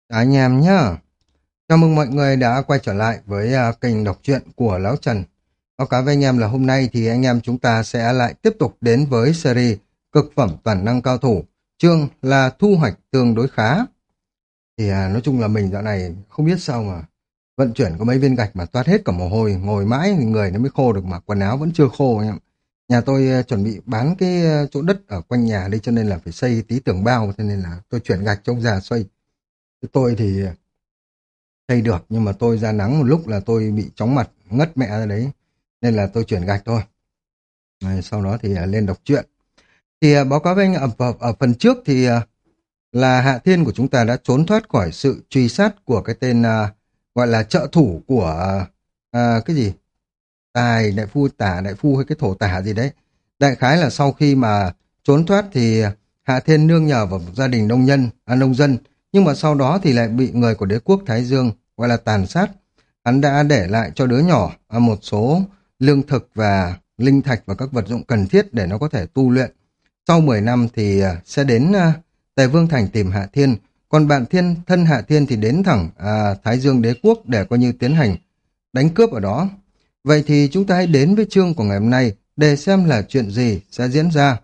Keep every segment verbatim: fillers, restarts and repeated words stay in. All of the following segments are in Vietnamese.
Anh em nhá. Chào mừng mọi người đã quay trở lại với à, kênh đọc truyện của Lão Trần. Báo cáo với anh em là hôm nay thì anh em chúng ta sẽ lại tiếp tục đến với series Cực phẩm toàn năng cao thủ. Chương là thu hoạch tương đối khá. Thì à, nói chung là mình dạo này không biết sao mà vận chuyển có mấy viên gạch mà toát hết cả mồ hôi, ngồi mãi thì người nó mới khô được mà quần áo vẫn chưa khô anh em. Nhà tôi à, chuẩn bị bán cái à, chỗ đất ở quanh nhà đây cho nên là phải xây tí tường bao, cho nên là tôi chuyển gạch cho ông già xây. Tôi thì xây được nhưng mà tôi ra nắng một lúc là tôi bị chóng mặt ngất mẹ ra đấy, nên là tôi chuyển gạch thôi. Đấy, sau đó thì à, lên đọc truyện. Thì à, báo cáo với anh ở, ở, ở phần trước thì à, là Hạ Thiên của chúng ta đã trốn thoát khỏi sự truy sát của cái tên à, gọi là trợ thủ của à, cái gì tài đại phu tả đại phu hay cái thổ tả gì đấy. Đại khái là sau khi mà trốn thoát thì Hạ Thiên nương nhờ vào một gia đình nông nhân à, nông dân, nhưng mà sau đó thì lại bị người của đế quốc Thái Dương gọi là tàn sát. Hắn đã để lại cho đứa nhỏ à, một số lương thực và linh thạch và các vật dụng cần thiết để nó có thể tu luyện. Sau mười năm thì à, sẽ đến à, Tề Vương Thành tìm Hạ Thiên, còn bạn thiên thân Hạ Thiên thì đến thẳng à, Thái Dương đế quốc để coi như tiến hành đánh cướp ở đó. Vậy thì chúng ta hãy đến với chương của ngày hôm nay để xem là chuyện gì sẽ diễn ra.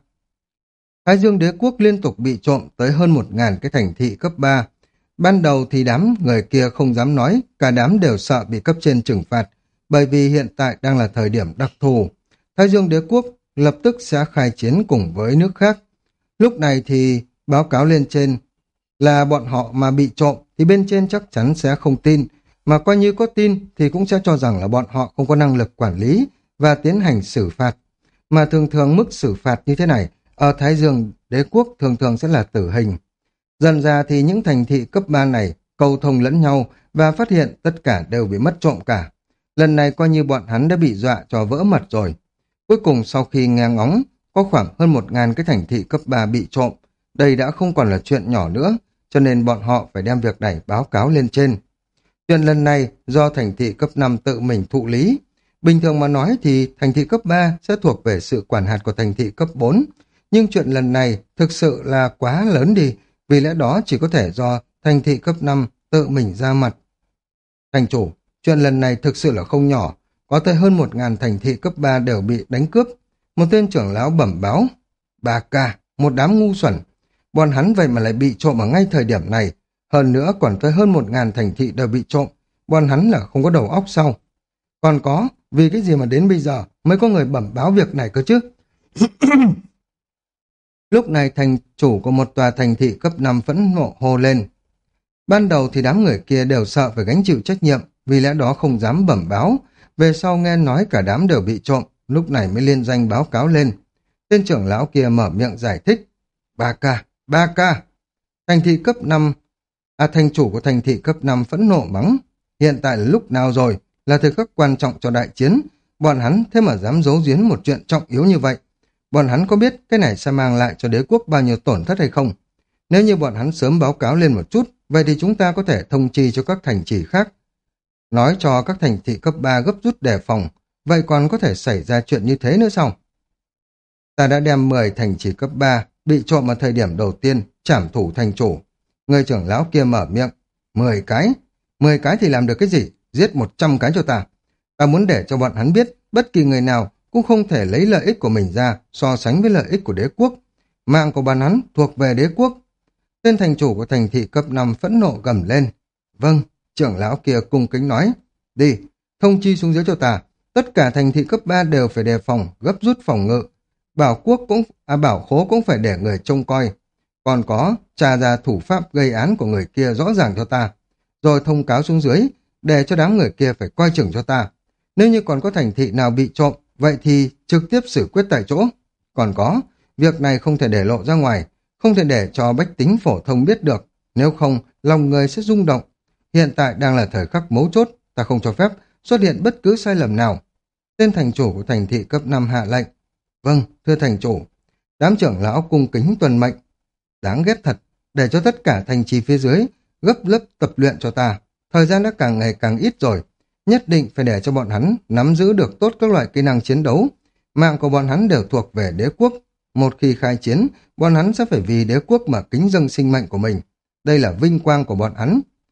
Thái Dương đế quốc liên tục bị trộm tới hơn một ngàn cái thành thị cấp ba. Ban đầu thì đám người kia không dám nói, cả đám đều sợ bị cấp trên trừng phạt, bởi vì hiện tại đang là thời điểm đặc thù. Thái Dương đế quốc lập tức sẽ khai chiến cùng với nước khác. Lúc này thì báo cáo lên trên là bọn họ mà bị trộm thì bên trên chắc chắn sẽ không tin, mà coi như có tin thì cũng sẽ cho rằng là bọn họ không có năng lực quản lý và tiến hành xử phạt. Mà thường thường mức xử phạt như thế này ở Thái Dương đế quốc thường thường sẽ là tử hình. Dần ra thì những thành thị cấp ba này cầu thông lẫn nhau và phát hiện tất cả đều bị mất trộm cả. Lần này coi như bọn hắn đã bị dọa cho vỡ mật rồi. Cuối cùng sau khi nghe ngóng, có khoảng hơn một ngàn cái thành thị cấp ba bị trộm. Đây đã không còn là chuyện nhỏ nữa, cho nên bọn họ phải đem việc này báo cáo lên trên. Chuyện lần này do thành thị cấp năm tự mình thụ lý. Bình thường mà nói thì thành thị cấp ba sẽ thuộc về sự quản hạt của thành thị cấp bốn. Nhưng chuyện lần này thực sự là quá lớn đi, vì lẽ đó chỉ có thể do thành thị cấp năm tự mình ra mặt. Thành chủ, chuyện lần này thực sự là không nhỏ, có tới hơn một ngàn thành thị cấp ba đều bị đánh cướp. Một tên trưởng lão bẩm báo, bà ca, một đám ngu xuẩn. Bọn hắn vậy mà lại bị trộm ở ngay thời điểm này, hơn nữa còn tới hơn một ngàn thành thị đều bị trộm. Bọn hắn là không có đầu óc sao? Còn có, vì cái gì mà đến bây giờ mới có người bẩm báo việc này cơ chứ? Lúc này thành chủ của một tòa thành thị cấp năm phẫn nộ hô lên. Ban đầu thì đám người kia đều sợ phải gánh chịu trách nhiệm, vì lẽ đó không dám bẩm báo. Về sau nghe nói cả đám đều bị trộm, lúc này mới liên danh báo cáo lên. Tên trưởng lão kia mở miệng giải thích. Ba ca, ba ca. Thành thị cấp năm, à thành chủ của thành thị cấp năm phẫn nộ mắng. Hiện tại là lúc nào rồi, là thời khắc quan trọng cho đại chiến. Bọn hắn thế mà dám giấu giếm một chuyện trọng yếu như vậy. Bọn hắn có biết cái này sẽ mang lại cho đế quốc bao nhiêu tổn thất hay không? Nếu như bọn hắn sớm báo cáo lên một chút, vậy thì chúng ta có thể thông chi cho các thành trì khác. Nói cho các thành thị cấp ba gấp rút đề phòng, vậy còn có thể xảy ra chuyện như thế nữa sao? Ta đã đem mười thành trì cấp ba bị trộm ở thời điểm đầu tiên, trảm thủ thành chủ. Người trưởng lão kia mở miệng, mười cái? mười cái thì làm được cái gì? Giết một trăm cái cho ta. Ta muốn để cho bọn hắn biết, bất kỳ người nào cũng không thể lấy lợi ích của mình ra so sánh với lợi ích của đế quốc. Mạng của bọn hắn thuộc về đế quốc. Tên thành chủ của thành thị cấp năm phẫn nộ gầm lên. Vâng, trưởng lão kia cung kính nói. Đi, thông chi xuống dưới cho ta. Tất cả thành thị cấp ba đều phải đề phòng, gấp rút phòng ngự. Bảo quốc cũng, à bảo khố cũng phải để người trông coi. Còn có, tra ra thủ pháp gây án của người kia rõ ràng cho ta. Rồi thông cáo xuống dưới, để cho đám người kia phải coi chừng cho ta. Nếu như còn có thành thị nào bị trộm, vậy thì trực tiếp xử quyết tại chỗ. Còn có, việc này không thể để lộ ra ngoài, không thể để cho bách tính phổ thông biết được, nếu không lòng người sẽ rung động. Hiện tại đang là thời khắc mấu chốt, ta không cho phép xuất hiện bất cứ sai lầm nào. Tên thành chủ của thành thị cấp năm hạ lệnh. Vâng, thưa thành chủ. Đám trưởng lão cung kính tuân mệnh. Đáng ghét thật, để cho tất cả thành trì phía dưới gấp lớp tập luyện cho ta. Thời gian đã càng ngày càng ít rồi, nhất định phải để cho bọn hắn nắm giữ được tốt các loại kỹ năng chiến đấu. Mạng của bọn hắn đều thuộc về đế quốc. Một khi khai chiến, bọn hắn sẽ phải vì đế quốc mà kính dâng sinh mệnh của mình. Đây là vinh quang của bọn hắn,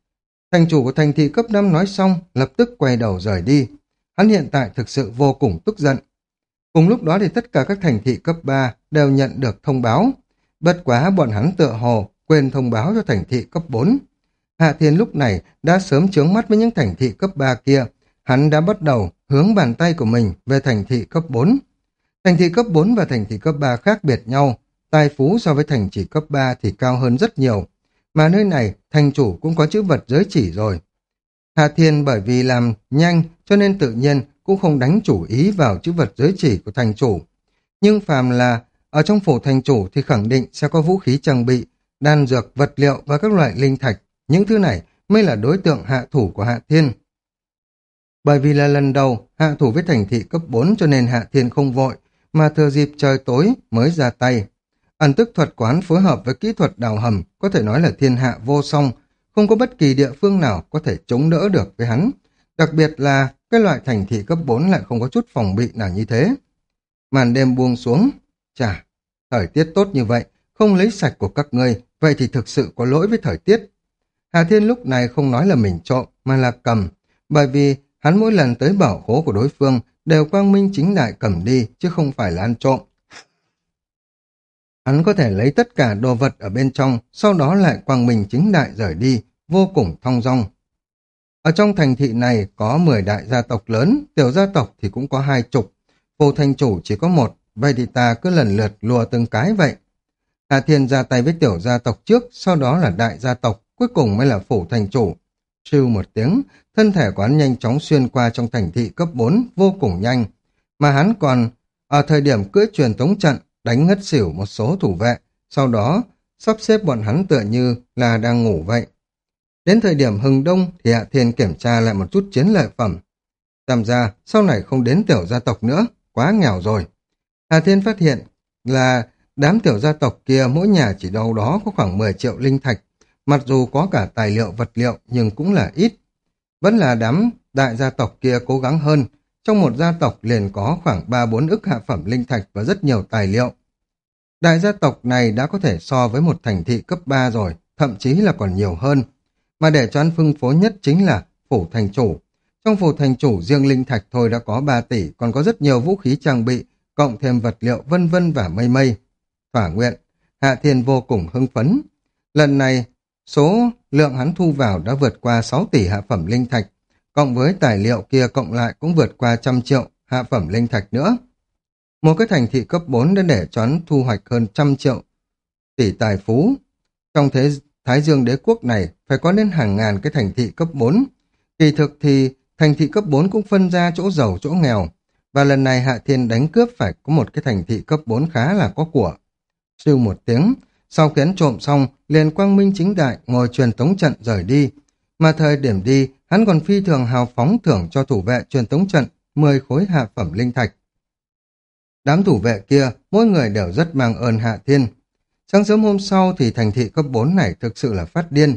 Thành chủ của thành thị cấp năm nói xong, lập tức quay đầu rời đi. Hắn hiện tại thực sự vô cùng tức giận. Cùng lúc đó thì tất cả các thành thị cấp ba đều nhận được thông báo. Bất quá bọn hắn tựa hồ quên thông báo cho thành thị cấp bốn. Hạ Thiên lúc này đã sớm chướng mắt với những thành thị cấp ba kia. Hắn đã bắt đầu hướng bàn tay của mình về thành thị cấp bốn. Thành thị cấp bốn và thành thị cấp ba khác biệt nhau. Tài phú so với thành thị cấp ba thì cao hơn rất nhiều. Mà nơi này thành chủ cũng có chữ vật giới chỉ rồi. Hạ Thiên bởi vì làm nhanh cho nên tự nhiên cũng không đánh chủ ý vào chữ vật giới chỉ của thành chủ. Nhưng phàm là ở trong phủ thành chủ thì khẳng định sẽ có vũ khí trang bị, đan dược, vật liệu và các loại linh thạch. Những thứ này mới là đối tượng hạ thủ của Hạ Thiên. Bởi vì là lần đầu hạ thủ với thành thị cấp bốn cho nên Hạ Thiên không vội, mà thừa dịp trời tối mới ra tay. Ẩn tức thuật quán phối hợp với kỹ thuật đào hầm có thể nói là thiên hạ vô song, không có bất kỳ địa phương nào có thể chống đỡ được với hắn. Đặc biệt là cái loại thành thị cấp bốn lại không có chút phòng bị nào như thế. Màn đêm buông xuống, chà, thời tiết tốt như vậy, không lấy sạch của các ngươi, vậy thì thực sự có lỗi với thời tiết. Hà Thiên lúc này không nói là mình trộm, mà là cầm, bởi vì hắn mỗi lần tới bảo khố của đối phương đều quang minh chính đại cầm đi, chứ không phải là ăn trộm. Hắn có thể lấy tất cả đồ vật ở bên trong, sau đó lại quang minh chính đại rời đi, vô cùng thong dong. Ở trong thành thị này có mười đại gia tộc lớn, tiểu gia tộc thì cũng có hai chục, phủ thành chủ chỉ có một, vậy thì ta cứ lần lượt lùa từng cái vậy. Hà Thiên ra tay với tiểu gia tộc trước, sau đó là đại gia tộc, cuối cùng mới là phủ thành chủ. Sưu một tiếng, thân thể của hắn nhanh chóng xuyên qua trong thành thị cấp bốn, vô cùng nhanh. Mà hắn còn, ở thời điểm cưỡi truyền tống trận, đánh ngất xỉu một số thủ vệ, sau đó sắp xếp bọn hắn tựa như là đang ngủ vậy. Đến thời điểm hừng đông thì Hạ Thiên kiểm tra lại một chút chiến lợi phẩm. Tạm ra, sau này không đến tiểu gia tộc nữa, quá nghèo rồi. Hạ Thiên phát hiện là đám tiểu gia tộc kia mỗi nhà chỉ đâu đó có khoảng mười triệu linh thạch, mặc dù có cả tài liệu vật liệu nhưng cũng là ít. Vẫn là đám đại gia tộc kia cố gắng hơn, trong một gia tộc liền có khoảng ba bốn ức hạ phẩm linh thạch và rất nhiều tài liệu. Đại gia tộc này đã có thể so với một thành thị cấp ba rồi, thậm chí là còn nhiều hơn. Mà để cho ăn phân phối nhất chính là phủ thành chủ. Trong phủ thành chủ riêng linh thạch thôi đã có ba tỷ, còn có rất nhiều vũ khí trang bị, cộng thêm vật liệu vân vân và mây mây. Thỏa nguyện, Hạ Thiên vô cùng hưng phấn. Lần này, số lượng hắn thu vào đã vượt qua sáu tỷ hạ phẩm linh thạch, cộng với tài liệu kia cộng lại cũng vượt qua trăm triệu hạ phẩm linh thạch nữa. Một cái thành thị cấp bốn đã để cho hắn thu hoạch hơn trăm triệu tỷ tài phú. Trong thế Thái Dương đế quốc này phải có đến hàng ngàn cái thành thị cấp bốn. Kỳ thực thì thành thị cấp bốn cũng phân ra chỗ giàu chỗ nghèo. Và lần này Hạ Thiên đánh cướp phải có một cái thành thị cấp bốn khá là có của. Sưu một tiếng, sau khi hắn trộm xong, liền quang minh chính đại ngồi truyền tống trận rời đi. Mà thời điểm đi, hắn còn phi thường hào phóng thưởng cho thủ vệ truyền tống trận mười khối hạ phẩm linh thạch. Đám thủ vệ kia, mỗi người đều rất mang ơn Hạ Thiên. Sáng sớm hôm sau thì thành thị cấp bốn này thực sự là phát điên.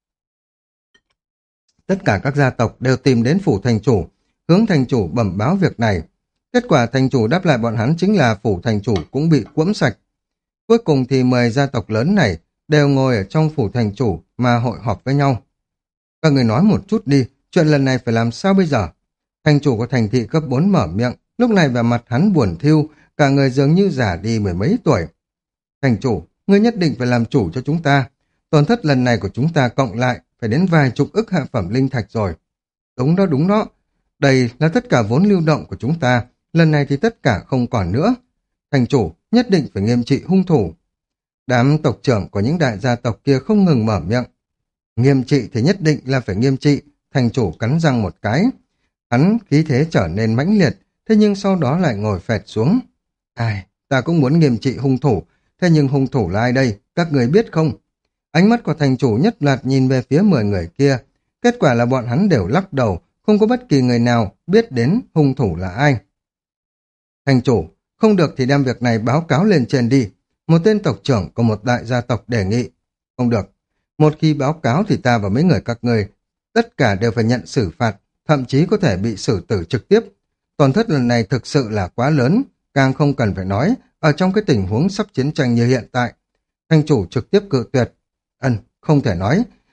Tất cả các gia tộc đều tìm đến phủ thành chủ, hướng thành chủ bẩm báo việc này. Kết quả thành chủ đáp lại bọn hắn chính là phủ thành chủ cũng bị quẫm sạch. Cuối cùng thì mười gia tộc lớn này đều ngồi ở trong phủ thành chủ mà hội họp với nhau. Các người nói một chút đi, chuyện lần này phải làm sao bây giờ? Thành chủ của thành thị cấp bốn mở miệng, lúc này vẻ mặt hắn buồn thiu, cả người dường như già đi mười mấy tuổi. Thành chủ, ngươi nhất định phải làm chủ cho chúng ta. Tổn thất lần này của chúng ta cộng lại phải đến vài chục ức hạ phẩm linh thạch rồi. Đúng đó, đúng đó. Đây là tất cả vốn lưu động của chúng ta. Lần này thì tất cả không còn nữa. Thành chủ, nhất định phải nghiêm trị hung thủ. Đám tộc trưởng của những đại gia tộc kia không ngừng mở miệng. Nghiêm trị thì nhất định là phải nghiêm trị. Thành chủ cắn răng một cái. Hắn khí thế trở nên mãnh liệt, thế nhưng sau đó lại ngồi phẹt xuống. Ai, ta cũng muốn nghiêm trị hung thủ, thế nhưng hung thủ là ai đây, các người biết không? Ánh mắt của thành chủ nhất loạt nhìn về phía mười người kia. Kết quả là bọn hắn đều lắc đầu, không có bất kỳ người nào biết đến hung thủ là ai. Thành chủ, không được thì đem việc này báo cáo lên trên đi. Một tên tộc trưởng của một đại gia tộc đề nghị. Không được. Một khi báo cáo thì ta và mấy người các người, tất cả đều phải nhận xử phạt, thậm chí có thể bị xử tử trực tiếp. Tổn thất lần này thực sự là quá lớn, càng không cần phải nói, ở trong cái tình huống sắp chiến tranh như hiện tại. Thành chủ trực tiếp cự tuyệt. Ân, không thể nói.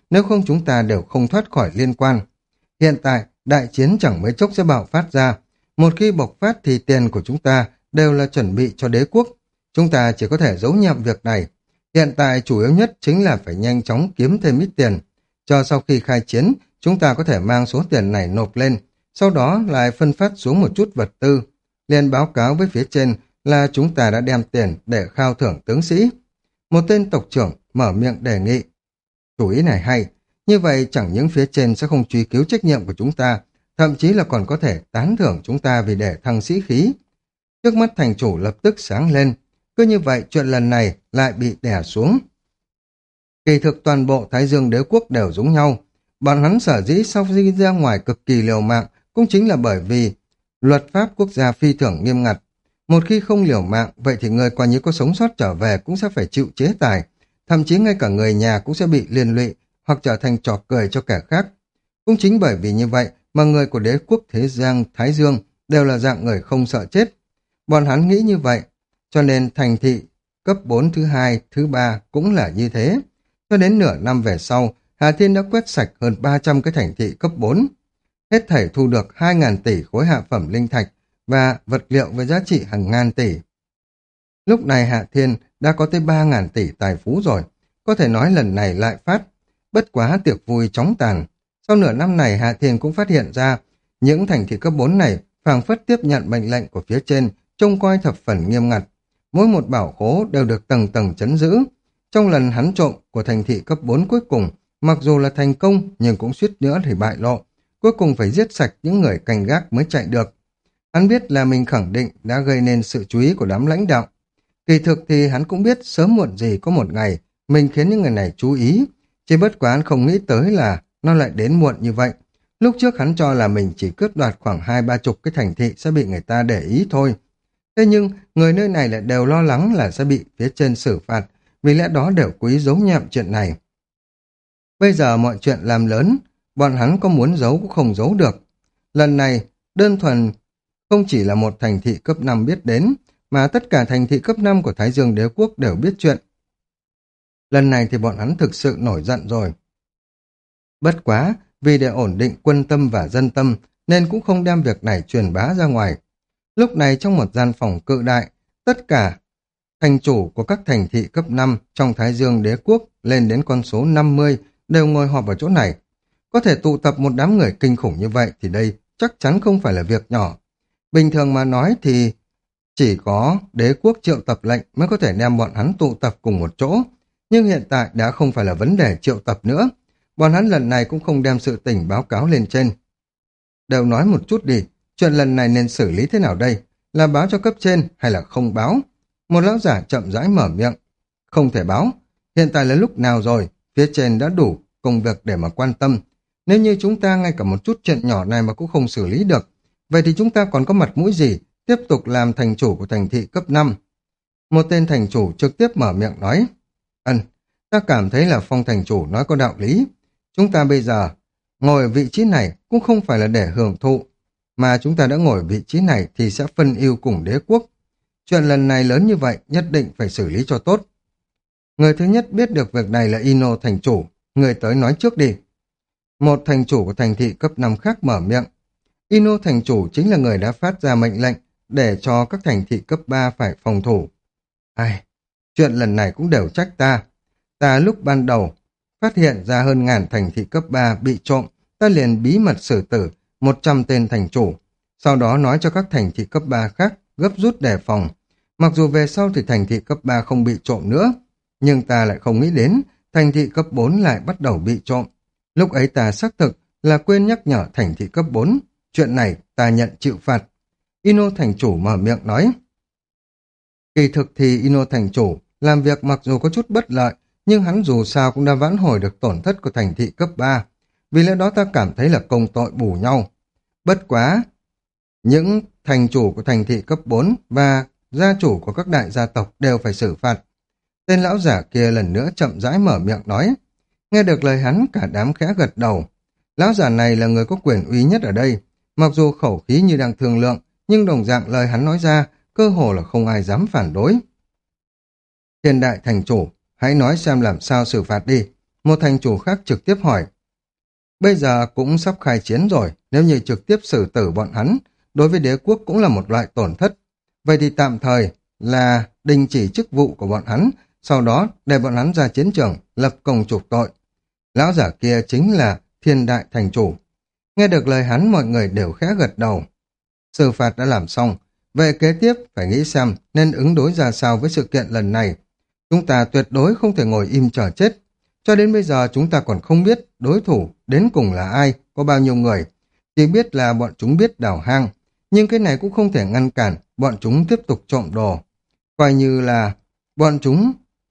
nếu không chúng ta đều không thoát khỏi liên quan. Hiện tại, đại chiến chẳng mấy chốc sẽ bạo phát ra. Một khi bộc phát thì tiền của chúng ta đều là chuẩn bị cho đế quốc. Chúng ta chỉ có thể giấu nhẹm việc này. Hiện tại chủ yếu nhất chính là phải nhanh chóng kiếm thêm ít tiền. Cho sau khi khai chiến, chúng ta có thể mang số tiền này nộp lên, sau đó lại phân phát xuống một chút vật tư. Liền báo cáo với phía trên là chúng ta đã đem tiền để khao thưởng tướng sĩ. Một tên tộc trưởng mở miệng đề nghị. Chủ ý này hay, như vậy chẳng những phía trên sẽ không truy cứu trách nhiệm của chúng ta, thậm chí là còn có thể tán thưởng chúng ta vì để thăng sĩ khí. Trước mắt thành chủ lập tức sáng lên, cứ như vậy chuyện lần này lại bị đè xuống. Kỳ thực toàn bộ Thái Dương đế quốc đều giống nhau, bọn hắn sở dĩ sau khi ra ngoài cực kỳ liều mạng cũng chính là bởi vì luật pháp quốc gia phi thường nghiêm ngặt. Một khi không liều mạng, vậy thì người coi như có sống sót trở về cũng sẽ phải chịu chế tài, thậm chí ngay cả người nhà cũng sẽ bị liên lụy hoặc trở thành trò cười cho kẻ khác. Cũng chính bởi vì như vậy mà người của đế quốc Thế Giang Thái Dương đều là dạng người không sợ chết. Bọn hắn nghĩ như vậy, cho nên thành thị cấp bốn thứ hai, thứ ba cũng là như thế. Cho đến nửa năm về sau, Hà Thiên đã quét sạch hơn ba trăm cái thành thị cấp bốn. Hết thảy thu được hai nghìn tỷ khối hạ phẩm linh thạch và vật liệu với giá trị hàng ngàn tỷ. Lúc này Hạ Thiên đã có tới ba nghìn tỷ tài phú rồi, có thể nói lần này lại phát. Bất quá tiệc vui chóng tàn. Sau nửa năm này Hạ Thiên cũng phát hiện ra những thành thị cấp bốn này phảng phất tiếp nhận mệnh lệnh của phía trên, trông coi thập phần nghiêm ngặt. Mỗi một bảo khố đều được tầng tầng trấn giữ. Trong lần hắn trộm của thành thị cấp bốn cuối cùng, mặc dù là thành công nhưng cũng suýt nữa thì bại lộ. Cuối cùng phải giết sạch những người canh gác mới chạy được. Hắn biết là mình khẳng định đã gây nên sự chú ý của đám lãnh đạo. Kỳ thực thì hắn cũng biết sớm muộn gì có một ngày mình khiến những người này chú ý. Chỉ bất quá hắn không nghĩ tới là nó lại đến muộn như vậy. Lúc trước hắn cho là mình chỉ cướp đoạt khoảng hai ba chục cái thành thị sẽ bị người ta để ý thôi. Thế nhưng người nơi này lại đều lo lắng là sẽ bị phía trên xử phạt, vì lẽ đó đều cố ý giấu nhẹm chuyện này. Bây giờ mọi chuyện làm lớn, bọn hắn có muốn giấu cũng không giấu được. Lần này, đơn thuần không chỉ là một thành thị cấp năm biết đến, mà tất cả thành thị cấp năm của Thái Dương đế quốc đều biết chuyện. Lần này thì bọn hắn thực sự nổi giận rồi. Bất quá, vì để ổn định quân tâm và dân tâm, nên cũng không đem việc này truyền bá ra ngoài. Lúc này trong một gian phòng cự đại, tất cả thành chủ của các thành thị cấp năm trong Thái Dương đế quốc lên đến con số năm mươi đều ngồi họp ở chỗ này. Có thể tụ tập một đám người kinh khủng như vậy thì đây chắc chắn không phải là việc nhỏ. Bình thường mà nói thì chỉ có đế quốc triệu tập lệnh mới có thể đem bọn hắn tụ tập cùng một chỗ. Nhưng hiện tại đã không phải là vấn đề triệu tập nữa. Bọn hắn lần này cũng không đem sự tình báo cáo lên trên. Đều nói một chút đi, chuyện lần này nên xử lý thế nào đây? Là báo cho cấp trên hay là không báo? Một lão giả chậm rãi mở miệng. Không thể báo. Hiện tại là lúc nào rồi? Phía trên đã đủ công việc để mà quan tâm. Nếu như chúng ta ngay cả một chút chuyện nhỏ này mà cũng không xử lý được, vậy thì chúng ta còn có mặt mũi gì tiếp tục làm thành chủ của thành thị cấp năm? Một tên thành chủ trực tiếp mở miệng nói. Ân, ta cảm thấy là Phong thành chủ nói có đạo lý. Chúng ta bây giờ ngồi ở vị trí này cũng không phải là để hưởng thụ, mà chúng ta đã ngồi ở vị trí này thì sẽ phân ưu cùng đế quốc. Chuyện lần này lớn như vậy nhất định phải xử lý cho tốt. Người thứ nhất biết được việc này là Ino thành chủ. Người tới nói trước đi. Một thành chủ của thành thị cấp năm khác mở miệng. Ino thành chủ chính là người đã phát ra mệnh lệnh để cho các thành thị cấp ba phải phòng thủ. Ai, chuyện lần này cũng đều trách ta. Ta lúc ban đầu phát hiện ra hơn ngàn thành thị cấp ba bị trộm, ta liền bí mật xử tử một trăm tên thành chủ. Sau đó nói cho các thành thị cấp ba khác gấp rút đề phòng. Mặc dù về sau thì thành thị cấp ba không bị trộm nữa, nhưng ta lại không nghĩ đến thành thị cấp bốn lại bắt đầu bị trộm. Lúc ấy ta xác thực là quên nhắc nhở thành thị cấp bốn. Chuyện này ta nhận chịu phạt. Ino thành chủ mở miệng nói. Kỳ thực thì Ino thành chủ làm việc mặc dù có chút bất lợi, nhưng hắn dù sao cũng đã vãn hồi được tổn thất của thành thị cấp ba. Vì lẽ đó ta cảm thấy là công tội bù nhau. Bất quá, những thành chủ của thành thị cấp bốn và gia chủ của các đại gia tộc đều phải xử phạt. Tên lão giả kia lần nữa chậm rãi mở miệng nói. Nghe được lời hắn, cả đám khẽ gật đầu. Lão giả này là người có quyền uy nhất ở đây. Mặc dù khẩu khí như đang thương lượng, nhưng đồng dạng lời hắn nói ra, cơ hồ là không ai dám phản đối. Thiên đại thành chủ, hãy nói xem làm sao xử phạt đi. Một thành chủ khác trực tiếp hỏi, bây giờ cũng sắp khai chiến rồi, nếu như trực tiếp xử tử bọn hắn, đối với đế quốc cũng là một loại tổn thất. Vậy thì tạm thời là đình chỉ chức vụ của bọn hắn, sau đó để bọn hắn ra chiến trường, lập công chuộc tội. Lão giả kia chính là Thiên Đại Thành Chủ. Nghe được lời hắn, mọi người đều khẽ gật đầu. Xử phạt đã làm xong, về kế tiếp phải nghĩ xem nên ứng đối ra sao với sự kiện lần này. Chúng ta tuyệt đối không thể ngồi im chờ chết. Cho đến bây giờ chúng ta còn không biết đối thủ đến cùng là ai, có bao nhiêu người. Chỉ biết là bọn chúng biết đào hang, nhưng cái này cũng không thể ngăn cản bọn chúng tiếp tục trộm đồ. Coi như là bọn chúng...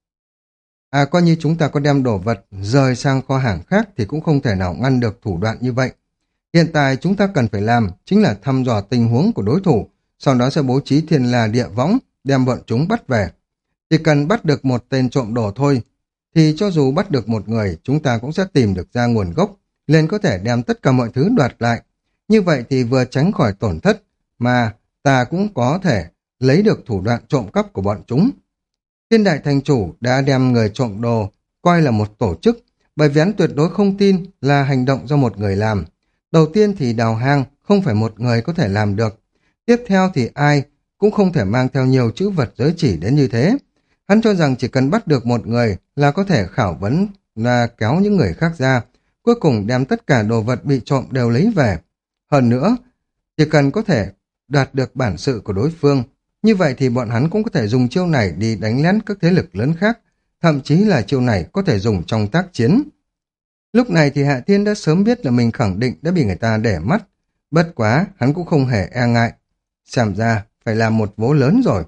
À coi như chúng ta có đem đồ vật rời sang kho hàng khác thì cũng không thể nào ngăn được thủ đoạn như vậy. Hiện tại chúng ta cần phải làm chính là thăm dò tình huống của đối thủ, sau đó sẽ bố trí thiên la địa võng, đem bọn chúng bắt về. Chỉ cần bắt được một tên trộm đồ thôi, thì cho dù bắt được một người, chúng ta cũng sẽ tìm được ra nguồn gốc, liền có thể đem tất cả mọi thứ đoạt lại. Như vậy thì vừa tránh khỏi tổn thất, mà ta cũng có thể lấy được thủ đoạn trộm cắp của bọn chúng. Thiên Đại Thành Chủ đã đem người trộm đồ coi là một tổ chức, bởi vì hắn tuyệt đối không tin là hành động do một người làm. Đầu tiên thì đào hang không phải một người có thể làm được. Tiếp theo thì ai cũng không thể mang theo nhiều chữ vật giới chỉ đến như thế. Hắn cho rằng chỉ cần bắt được một người là có thể khảo vấn, là kéo những người khác ra, cuối cùng đem tất cả đồ vật bị trộm đều lấy về. Hơn nữa, chỉ cần có thể đạt được bản sự của đối phương, như vậy thì bọn hắn cũng có thể dùng chiêu này đi đánh lén các thế lực lớn khác, thậm chí là chiêu này có thể dùng trong tác chiến. Lúc này thì Hạ Thiên đã sớm biết là mình khẳng định đã bị người ta để mắt, bất quá hắn cũng không hề e ngại. Xem ra phải làm một vố lớn rồi.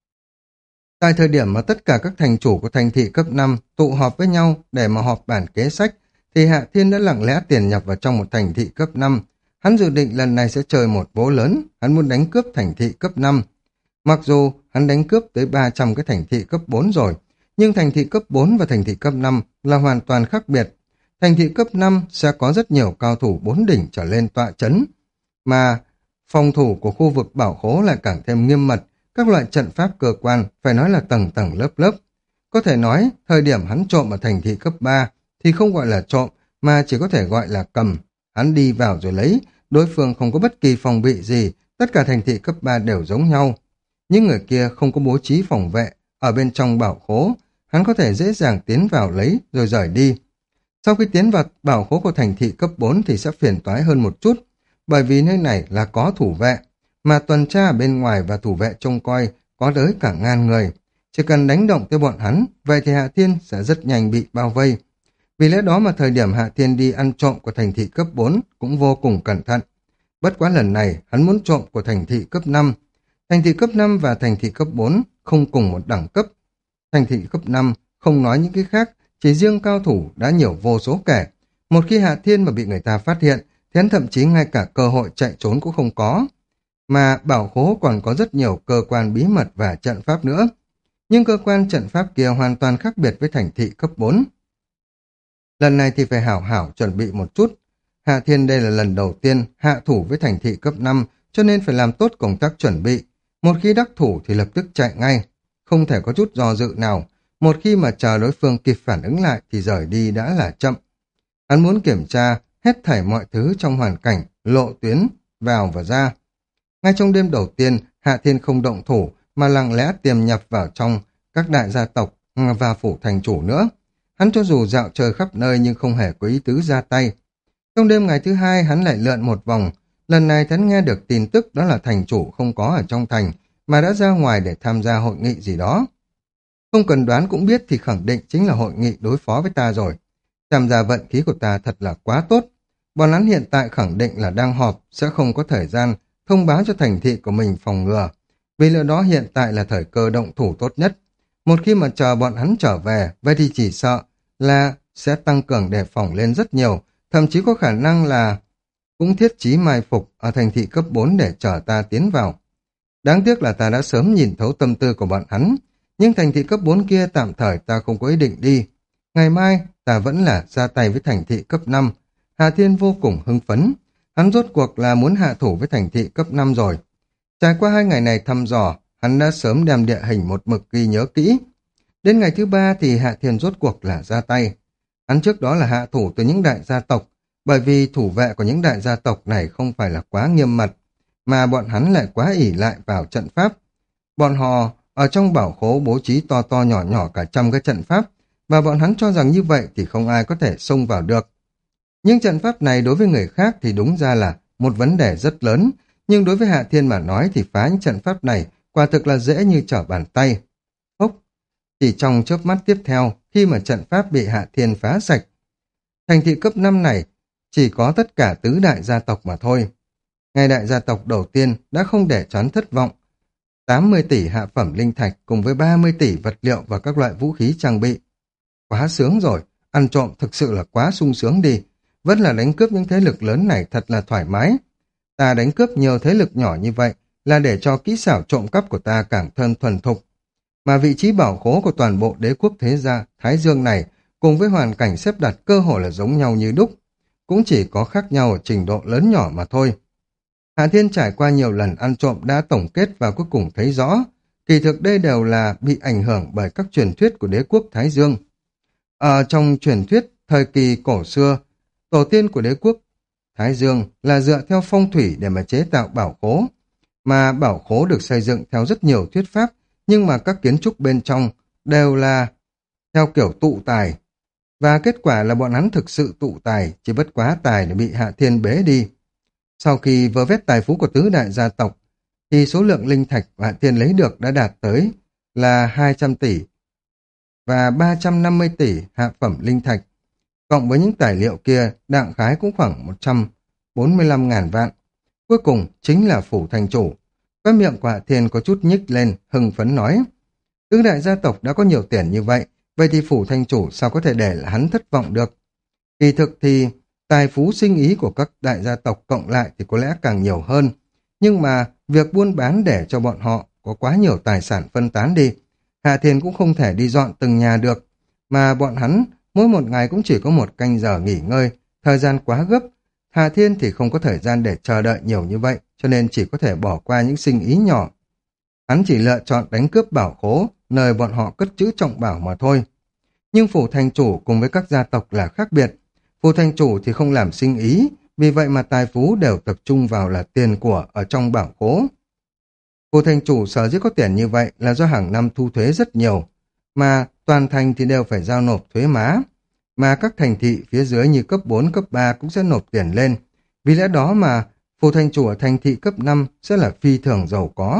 Tại thời điểm mà tất cả các thành chủ của thành thị cấp năm tụ họp với nhau để mà họp bản kế sách, thì Hạ Thiên đã lặng lẽ tiền nhập vào trong một thành thị cấp năm. Hắn dự định lần này sẽ chơi một vố lớn, hắn muốn đánh cướp thành thị cấp năm. Mặc dù hắn đánh cướp tới ba trăm cái thành thị cấp bốn rồi, nhưng thành thị cấp bốn và thành thị cấp năm là hoàn toàn khác biệt. Thành thị cấp năm sẽ có rất nhiều cao thủ bốn đỉnh trở lên tọa chấn, mà phòng thủ của khu vực bảo khố lại càng thêm nghiêm mật, các loại trận pháp cơ quan phải nói là tầng tầng lớp lớp. Có thể nói, thời điểm hắn trộm ở thành thị cấp ba thì không gọi là trộm, mà chỉ có thể gọi là cầm. Hắn đi vào rồi lấy, đối phương không có bất kỳ phòng bị gì, tất cả thành thị cấp ba đều giống nhau. Những người kia không có bố trí phòng vệ, ở bên trong bảo khố, hắn có thể dễ dàng tiến vào lấy rồi rời đi. Sau khi tiến vào bảo khố của thành thị cấp bốn thì sẽ phiền toái hơn một chút, bởi vì nơi này là có thủ vệ, mà tuần tra ở bên ngoài và thủ vệ trông coi có tới cả ngàn người. Chỉ cần đánh động tới bọn hắn, vậy thì Hạ Thiên sẽ rất nhanh bị bao vây. Vì lẽ đó mà thời điểm Hạ Thiên đi ăn trộm của thành thị cấp bốn cũng vô cùng cẩn thận. Bất quá lần này hắn muốn trộm của thành thị cấp năm. Thành thị cấp năm và thành thị cấp bốn không cùng một đẳng cấp. Thành thị cấp năm không nói những cái khác, chỉ riêng cao thủ đã nhiều vô số kể. Một khi Hạ Thiên mà bị người ta phát hiện, thì hắn thậm chí ngay cả cơ hội chạy trốn cũng không có. Mà bảo khố còn có rất nhiều cơ quan bí mật và trận pháp nữa. Nhưng cơ quan trận pháp kia hoàn toàn khác biệt với thành thị cấp bốn. Lần này thì phải hảo hảo chuẩn bị một chút. Hạ Thiên đây là lần đầu tiên hạ thủ với thành thị cấp năm, cho nên phải làm tốt công tác chuẩn bị. Một khi đắc thủ thì lập tức chạy ngay. Không thể có chút do dự nào. Một khi mà chờ đối phương kịp phản ứng lại thì rời đi đã là chậm. Hắn muốn kiểm tra hết thảy mọi thứ trong hoàn cảnh, lộ tuyến, vào và ra. Ngay trong đêm đầu tiên, Hạ Thiên không động thủ mà lặng lẽ tiềm nhập vào trong các đại gia tộc và phủ thành chủ nữa. Hắn cho dù dạo chơi khắp nơi nhưng không hề có ý tứ ra tay. Trong đêm ngày thứ hai, hắn lại lượn một vòng. Lần này hắn nghe được tin tức đó là thành chủ không có ở trong thành, mà đã ra ngoài để tham gia hội nghị gì đó. Không cần đoán cũng biết thì khẳng định chính là hội nghị đối phó với ta rồi. Tham gia vận khí của ta thật là quá tốt. Bọn hắn hiện tại khẳng định là đang họp, sẽ không có thời gian thông báo cho thành thị của mình phòng ngừa. Vì lẽ đó hiện tại là thời cơ động thủ tốt nhất. Một khi mà chờ bọn hắn trở về, vậy thì chỉ sợ là sẽ tăng cường đề phòng lên rất nhiều, thậm chí có khả năng là cũng thiết trí mai phục ở thành thị cấp bốn để chờ ta tiến vào. Đáng tiếc là ta đã sớm nhìn thấu tâm tư của bọn hắn, nhưng thành thị cấp bốn kia tạm thời ta không có ý định đi. Ngày mai ta vẫn là ra tay với thành thị cấp năm. Hà Thiên vô cùng hưng phấn. Hắn rốt cuộc là muốn hạ thủ với thành thị cấp năm rồi. Trải qua hai ngày này thăm dò, hắn đã sớm đem địa hình một mực ghi nhớ kỹ. Đến ngày thứ ba thì Hạ Thiên rốt cuộc là ra tay. Hắn trước đó là hạ thủ từ những đại gia tộc, bởi vì thủ vệ của những đại gia tộc này không phải là quá nghiêm mật, mà bọn hắn lại quá ỷ lại vào trận pháp. Bọn họ ở trong bảo khố bố trí to to nhỏ nhỏ cả trăm cái trận pháp, và bọn hắn cho rằng như vậy thì không ai có thể xông vào được. Nhưng trận pháp này đối với người khác thì đúng ra là một vấn đề rất lớn, nhưng đối với Hạ Thiên mà nói thì phá những trận pháp này quả thực là dễ như trở bàn tay. Phốc, chỉ trong chớp mắt tiếp theo, khi mà trận pháp bị Hạ Thiên phá sạch, thành thị cấp năm này chỉ có tất cả tứ đại gia tộc mà thôi. Ngay đại gia tộc đầu tiên đã không để choán thất vọng. tám mươi tỷ hạ phẩm linh thạch cùng với ba mươi tỷ vật liệu và các loại vũ khí trang bị. Quá sướng rồi, ăn trộm thực sự là quá sung sướng đi. Vẫn là đánh cướp những thế lực lớn này thật là thoải mái. Ta đánh cướp nhiều thế lực nhỏ như vậy là để cho kỹ xảo trộm cắp của ta càng thêm thuần thục. Mà vị trí bảo khố của toàn bộ đế quốc thế gia Thái Dương này cùng với hoàn cảnh xếp đặt cơ hội là giống nhau như đúc, cũng chỉ có khác nhau ở trình độ lớn nhỏ mà thôi. Hạ Thiên trải qua nhiều lần ăn trộm đã tổng kết và cuối cùng thấy rõ, kỳ thực đây đều là bị ảnh hưởng bởi các truyền thuyết của đế quốc Thái Dương. Ở trong truyền thuyết thời kỳ cổ xưa, tổ tiên của đế quốc Thái Dương là dựa theo phong thủy để mà chế tạo bảo khố, mà bảo khố được xây dựng theo rất nhiều thuyết pháp, nhưng mà các kiến trúc bên trong đều là theo kiểu tụ tài. Và kết quả là bọn hắn thực sự tụ tài, chỉ bất quá tài để bị Hạ Thiên bế đi. Sau khi vơ vét tài phú của tứ đại gia tộc, thì số lượng linh thạch Hạ Thiên lấy được đã đạt tới là hai trăm tỷ và ba trăm năm mươi tỷ hạ phẩm linh thạch. Cộng với những tài liệu kia, đặng khái cũng khoảng một trăm bốn mươi lăm ngàn vạn. Cuối cùng chính là phủ thành chủ. Cái miệng của Hạ Thiên có chút nhích lên, hưng phấn nói. Tứ đại gia tộc đã có nhiều tiền như vậy, vậy thì phủ thành chủ sao có thể để hắn thất vọng được? Kỳ thực thì tài phú sinh ý của các đại gia tộc cộng lại thì có lẽ càng nhiều hơn. Nhưng mà việc buôn bán để cho bọn họ có quá nhiều tài sản phân tán đi. Hạ Thiên cũng không thể đi dọn từng nhà được. Mà bọn hắn mỗi một ngày cũng chỉ có một canh giờ nghỉ ngơi, thời gian quá gấp. Hạ Thiên thì không có thời gian để chờ đợi nhiều như vậy, cho nên chỉ có thể bỏ qua những sinh ý nhỏ. Hắn chỉ lựa chọn đánh cướp bảo khố, nơi bọn họ cất trữ trọng bảo mà thôi. Nhưng phủ thành chủ cùng với các gia tộc là khác biệt. Phủ thành chủ thì không làm sinh ý, vì vậy mà tài phú đều tập trung vào là tiền của ở trong bảo khố. Phủ thành chủ sở dĩ có tiền như vậy là do hàng năm thu thuế rất nhiều, mà toàn thành thì đều phải giao nộp thuế má. Mà các thành thị phía dưới như cấp bốn, cấp ba cũng sẽ nộp tiền lên. Vì lẽ đó mà phủ thành chủ ở thành thị cấp năm sẽ là phi thường giàu có.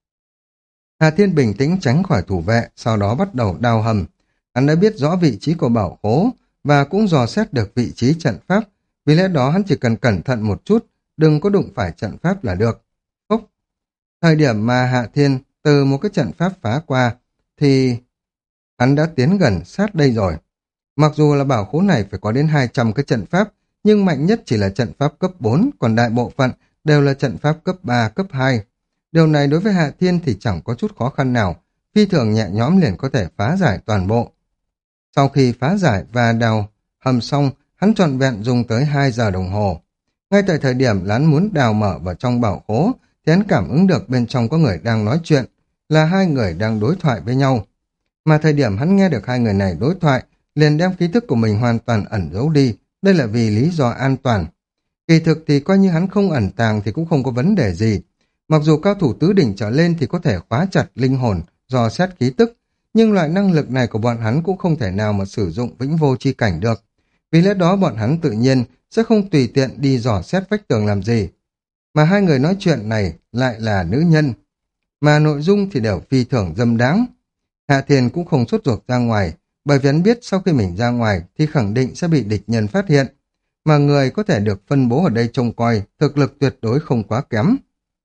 Hà Thiên bình tĩnh tránh khỏi thủ vệ, sau đó bắt đầu đào hầm. Hắn đã biết rõ vị trí của bảo khố và cũng dò xét được vị trí trận pháp. Vì lẽ đó hắn chỉ cần cẩn thận một chút, đừng có đụng phải trận pháp là được. Phốc. Thời điểm mà Hạ Thiên từ một cái trận pháp phá qua, thì hắn đã tiến gần sát đây rồi. Mặc dù là bảo khố này phải có đến hai trăm cái trận pháp, nhưng mạnh nhất chỉ là trận pháp cấp bốn, còn đại bộ phận đều là trận pháp cấp ba, cấp hai. Điều này đối với Hạ Thiên thì chẳng có chút khó khăn nào, phi thường nhẹ nhõm liền có thể phá giải toàn bộ. Sau khi phá giải và đào hầm xong, hắn trọn vẹn dùng tới hai giờ đồng hồ. Ngay tại thời điểm hắn muốn đào mở vào trong bảo khố, thì hắn cảm ứng được bên trong có người đang nói chuyện, là hai người đang đối thoại với nhau. Mà thời điểm hắn nghe được hai người này đối thoại, liền đem ký thức của mình hoàn toàn ẩn giấu đi, đây là vì lý do an toàn. Kỳ thực thì coi như hắn không ẩn tàng thì cũng không có vấn đề gì. Mặc dù cao thủ tứ đỉnh trở lên thì có thể khóa chặt linh hồn, dò xét khí tức, nhưng loại năng lực này của bọn hắn cũng không thể nào mà sử dụng vĩnh vô chi cảnh được. Vì lẽ đó bọn hắn tự nhiên sẽ không tùy tiện đi dò xét vách tường làm gì. Mà hai người nói chuyện này lại là nữ nhân, mà nội dung thì đều phi thường dâm đáng. Hạ Thiên cũng không sốt ruột ra ngoài, bởi vì hắn biết sau khi mình ra ngoài thì khẳng định sẽ bị địch nhân phát hiện. Mà người có thể được phân bố ở đây trông coi, thực lực tuyệt đối không quá kém.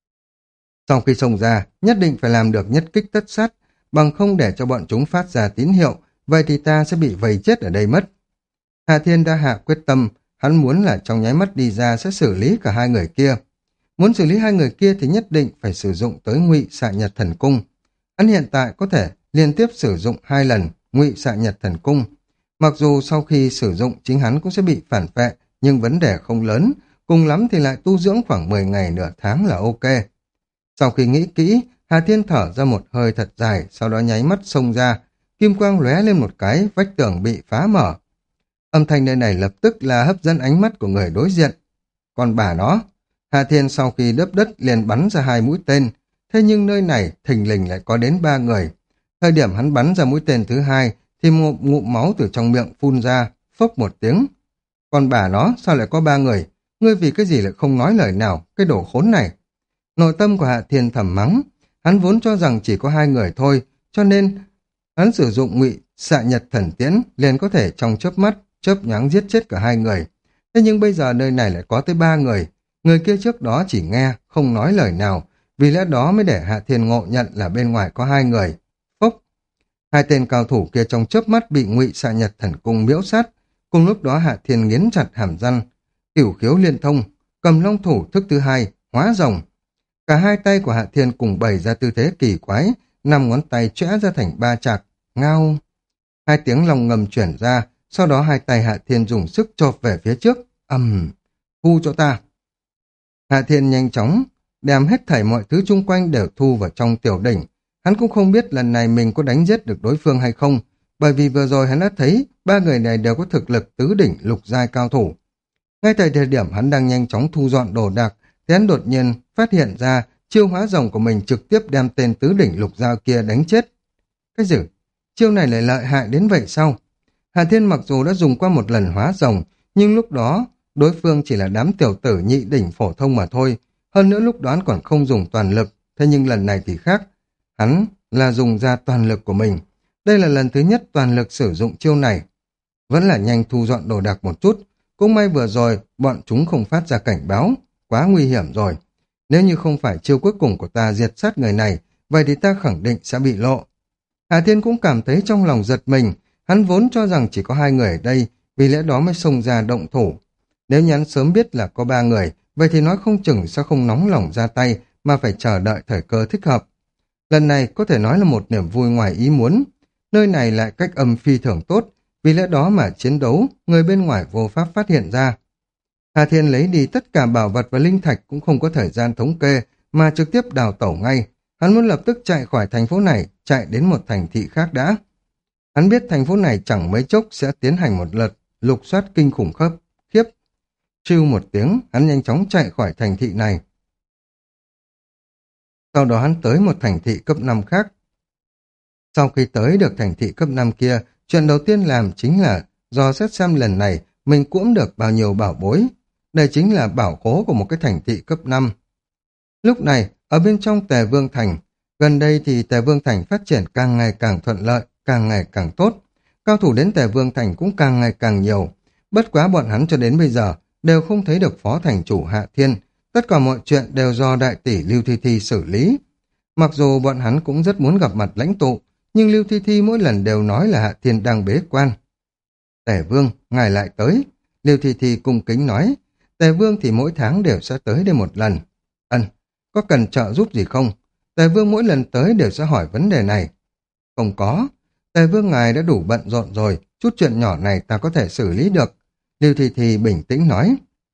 Sau khi xông ra, nhất định phải làm được nhất kích tất sát, bằng không để cho bọn chúng phát ra tín hiệu, vậy thì ta sẽ bị vây chết ở đây mất. Hà Thiên đã hạ quyết tâm, hắn muốn là trong nháy mắt đi ra sẽ xử lý cả hai người kia. Muốn xử lý hai người kia thì nhất định phải sử dụng tới Ngụy Xạ Nhật Thần Cung. Hắn hiện tại có thể liên tiếp sử dụng hai lần Ngụy Xạ Nhật Thần Cung. Mặc dù sau khi sử dụng chính hắn cũng sẽ bị phản phệ, nhưng vấn đề không lớn, cùng lắm thì lại tu dưỡng khoảng mười ngày nửa tháng là ok. Sau khi nghĩ kỹ, Hà Thiên thở ra một hơi thật dài, sau đó nháy mắt xông ra, kim quang lóe lên một cái, vách tường bị phá mở. Âm thanh nơi này lập tức là hấp dẫn ánh mắt của người đối diện. Còn bà nó, Hạ Thiên sau khi đớp đất liền bắn ra hai mũi tên, thế nhưng nơi này thình lình lại có đến ba người. Thời điểm hắn bắn ra mũi tên thứ hai thì một ngụm máu từ trong miệng phun ra, phốc một tiếng. Còn bà nó, sao lại có ba người? Ngươi vì cái gì lại không nói lời nào, cái đồ khốn này? Nội tâm của Hạ Thiên thầm mắng, hắn vốn cho rằng chỉ có hai người thôi, cho nên hắn sử dụng ngụy xạ nhật thần tiễn liền có thể trong chớp mắt, chớp nhoáng giết chết cả hai người. Thế nhưng bây giờ nơi này lại có tới ba người, người kia trước đó chỉ nghe, không nói lời nào, vì lẽ đó mới để Hạ Thiên ngộ nhận là bên ngoài có hai người. Phốc! Hai tên cao thủ kia trong chớp mắt bị ngụy xạ nhật thần cung miễu sát, cùng lúc đó Hạ Thiên nghiến chặt hàm răng, cửu khiếu liên thông, cầm long thủ thức thứ hai, hóa rồng. Cả hai tay của Hạ Thiên cùng bày ra tư thế kỳ quái, năm ngón tay chẽ ra thành ba chạc, ngao. Hai tiếng long ngầm chuyển ra, sau đó hai tay Hạ Thiên dùng sức chộp về phía trước, ầm, thu cho ta. Hạ Thiên nhanh chóng, đem hết thảy mọi thứ chung quanh đều thu vào trong tiểu đỉnh. Hắn cũng không biết lần này mình có đánh giết được đối phương hay không, bởi vì vừa rồi hắn đã thấy ba người này đều có thực lực tứ đỉnh lục giai cao thủ. Ngay tại thời điểm hắn đang nhanh chóng thu dọn đồ đạc, thì hắn đột nhiên phát hiện ra chiêu hóa rồng của mình trực tiếp đem tên tứ đỉnh lục giai kia đánh chết. Cái gì? Chiêu này lại lợi hại đến vậy sao? Hà Thiên mặc dù đã dùng qua một lần hóa rồng, nhưng lúc đó đối phương chỉ là đám tiểu tử nhị đỉnh phổ thông mà thôi. Hơn nữa lúc đó hắn còn không dùng toàn lực, thế nhưng lần này thì khác. Hắn là dùng ra toàn lực của mình. Đây là lần thứ nhất toàn lực sử dụng chiêu này. Vẫn là nhanh thu dọn đồ đạc một chút. Cũng may vừa rồi bọn chúng không phát ra cảnh báo. Quá nguy hiểm rồi. Nếu như không phải chiêu cuối cùng của ta diệt sát người này, vậy thì ta khẳng định sẽ bị lộ. Hà Thiên cũng cảm thấy trong lòng giật mình. Hắn vốn cho rằng chỉ có hai người ở đây, vì lẽ đó mới xông ra động thủ. Nếu như hắn sớm biết là có ba người, vậy thì nói không chừng sẽ không nóng lòng ra tay, mà phải chờ đợi thời cơ thích hợp. Lần này có thể nói là một niềm vui ngoài ý muốn. Nơi này lại cách âm phi thường tốt, vì lẽ đó mà chiến đấu, người bên ngoài vô pháp phát hiện ra. Hà Thiên lấy đi tất cả bảo vật và linh thạch cũng không có thời gian thống kê, mà trực tiếp đào tẩu ngay. Hắn muốn lập tức chạy khỏi thành phố này, chạy đến một thành thị khác đã. Hắn biết thành phố này chẳng mấy chốc sẽ tiến hành một đợt lục soát kinh khủng khớp, khiếp. Trưu một tiếng, hắn nhanh chóng chạy khỏi thành thị này. Sau đó hắn tới một thành thị cấp năm khác. Sau khi tới được thành thị cấp năm kia, chuyện đầu tiên làm chính là dò xét xem lần này mình cũng được bao nhiêu bảo bối. Đây chính là bảo khố của một cái thành thị cấp năm. Lúc này, ở bên trong Tề Vương Thành, gần đây thì Tề Vương Thành phát triển càng ngày càng thuận lợi, càng ngày càng tốt. Cao thủ đến Tề Vương Thành cũng càng ngày càng nhiều. Bất quá bọn hắn cho đến bây giờ đều không thấy được phó thành chủ Hạ Thiên. Tất cả mọi chuyện đều do đại tỷ Lưu Thi Thi xử lý. Mặc dù bọn hắn cũng rất muốn gặp mặt lãnh tụ, nhưng Lưu Thi Thi mỗi lần đều nói là Hạ Thiên đang bế quan. Tề Vương, ngài lại tới. Lưu Thi Thi cung kính nói. Tề Vương thì mỗi tháng đều sẽ tới đây một lần. Ân, có cần trợ giúp gì không? Tề Vương mỗi lần tới đều sẽ hỏi vấn đề này. Không có. Tề Vương ngài đã đủ bận rộn rồi, chút chuyện nhỏ này ta có thể xử lý được. Lưu Thi Thi bình tĩnh nói.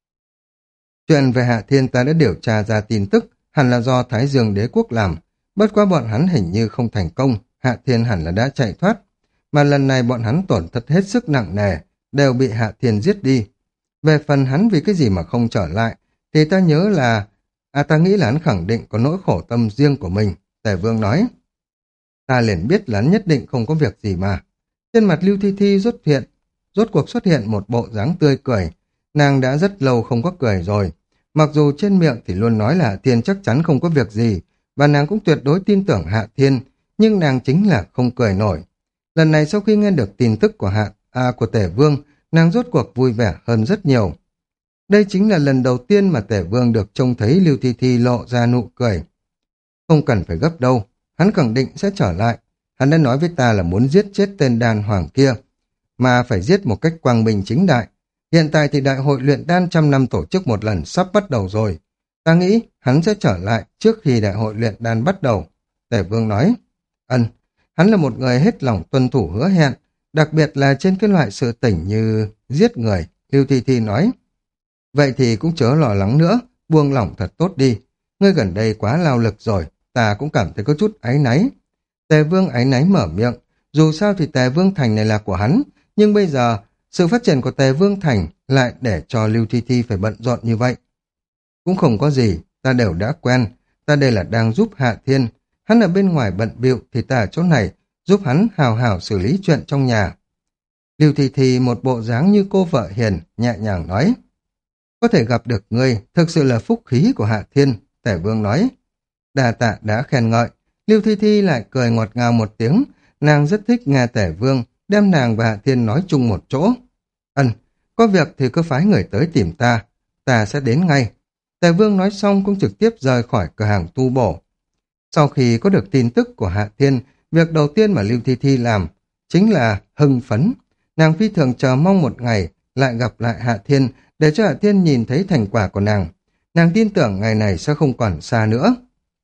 Chuyện về Hạ Thiên ta đã điều tra ra tin tức, hẳn là do Thái Dương Đế Quốc làm. Bất quá bọn hắn hình như không thành công, Hạ Thiên hẳn là đã chạy thoát. Mà lần này bọn hắn tổn thất hết sức nặng nề, đều bị Hạ Thiên giết đi. Về phần hắn vì cái gì mà không trở lại, thì ta nhớ là... À ta nghĩ là hắn khẳng định có nỗi khổ tâm riêng của mình, Tề Vương nói. Ta liền biết là hắn nhất định không có việc gì mà. Trên mặt Lưu Thi Thi rốt hiện, rốt cuộc xuất hiện một bộ dáng tươi cười. Nàng đã rất lâu không có cười rồi. Mặc dù trên miệng thì luôn nói là Hạ Thiên chắc chắn không có việc gì, và nàng cũng tuyệt đối tin tưởng Hạ Thiên, nhưng nàng chính là không cười nổi. Lần này sau khi nghe được tin tức của Hạ à, của Tề Vương, nàng rốt cuộc vui vẻ hơn rất nhiều. Đây chính là lần đầu tiên mà Tề Vương được trông thấy Lưu Thi Thi lộ ra nụ cười. Không cần phải gấp đâu, hắn khẳng định sẽ trở lại. Hắn đã nói với ta là muốn giết chết tên đan hoàng kia, mà phải giết một cách quang minh chính đại. Hiện tại thì đại hội luyện đan trăm năm tổ chức một lần sắp bắt đầu rồi. Ta nghĩ hắn sẽ trở lại trước khi đại hội luyện đan bắt đầu. Tề Vương nói, ân, hắn là một người hết lòng tuân thủ hứa hẹn, đặc biệt là trên cái loại sự tỉnh như giết người, Lưu Thi Thi nói. Vậy thì cũng chớ lo lắng nữa, buông lỏng thật tốt đi. Ngươi gần đây quá lao lực rồi, ta cũng cảm thấy có chút áy náy. Tề Vương áy náy mở miệng, dù sao thì Tề Vương Thành này là của hắn, nhưng bây giờ Sự phát triển của Tề Vương Thành lại để cho Lưu Thi Thi phải bận rộn như vậy. Cũng không có gì, ta đều đã quen, ta đây là đang giúp Hạ Thiên. Hắn ở bên ngoài bận bịu thì ta ở chỗ này, giúp hắn hào hào xử lý chuyện trong nhà. Lưu Thi Thi một bộ dáng như cô vợ hiền, nhẹ nhàng nói. Có thể gặp được ngươi, thực sự là phúc khí của Hạ Thiên, Tề Vương nói. Đà tạ đã khen ngợi, Lưu Thi Thi lại cười ngọt ngào một tiếng, nàng rất thích nghe Tề Vương, đem nàng và Hạ Thiên nói chung một chỗ. Ân, có việc thì cứ phái người tới tìm ta, ta sẽ đến ngay. Tề Vương nói xong cũng trực tiếp rời khỏi cửa hàng tu bổ. Sau khi có được tin tức của Hạ Thiên, việc đầu tiên mà Lưu Thi Thi làm chính là hưng phấn. Nàng phi thường chờ mong một ngày lại gặp lại Hạ Thiên để cho Hạ Thiên nhìn thấy thành quả của nàng. Nàng tin tưởng ngày này sẽ không còn xa nữa.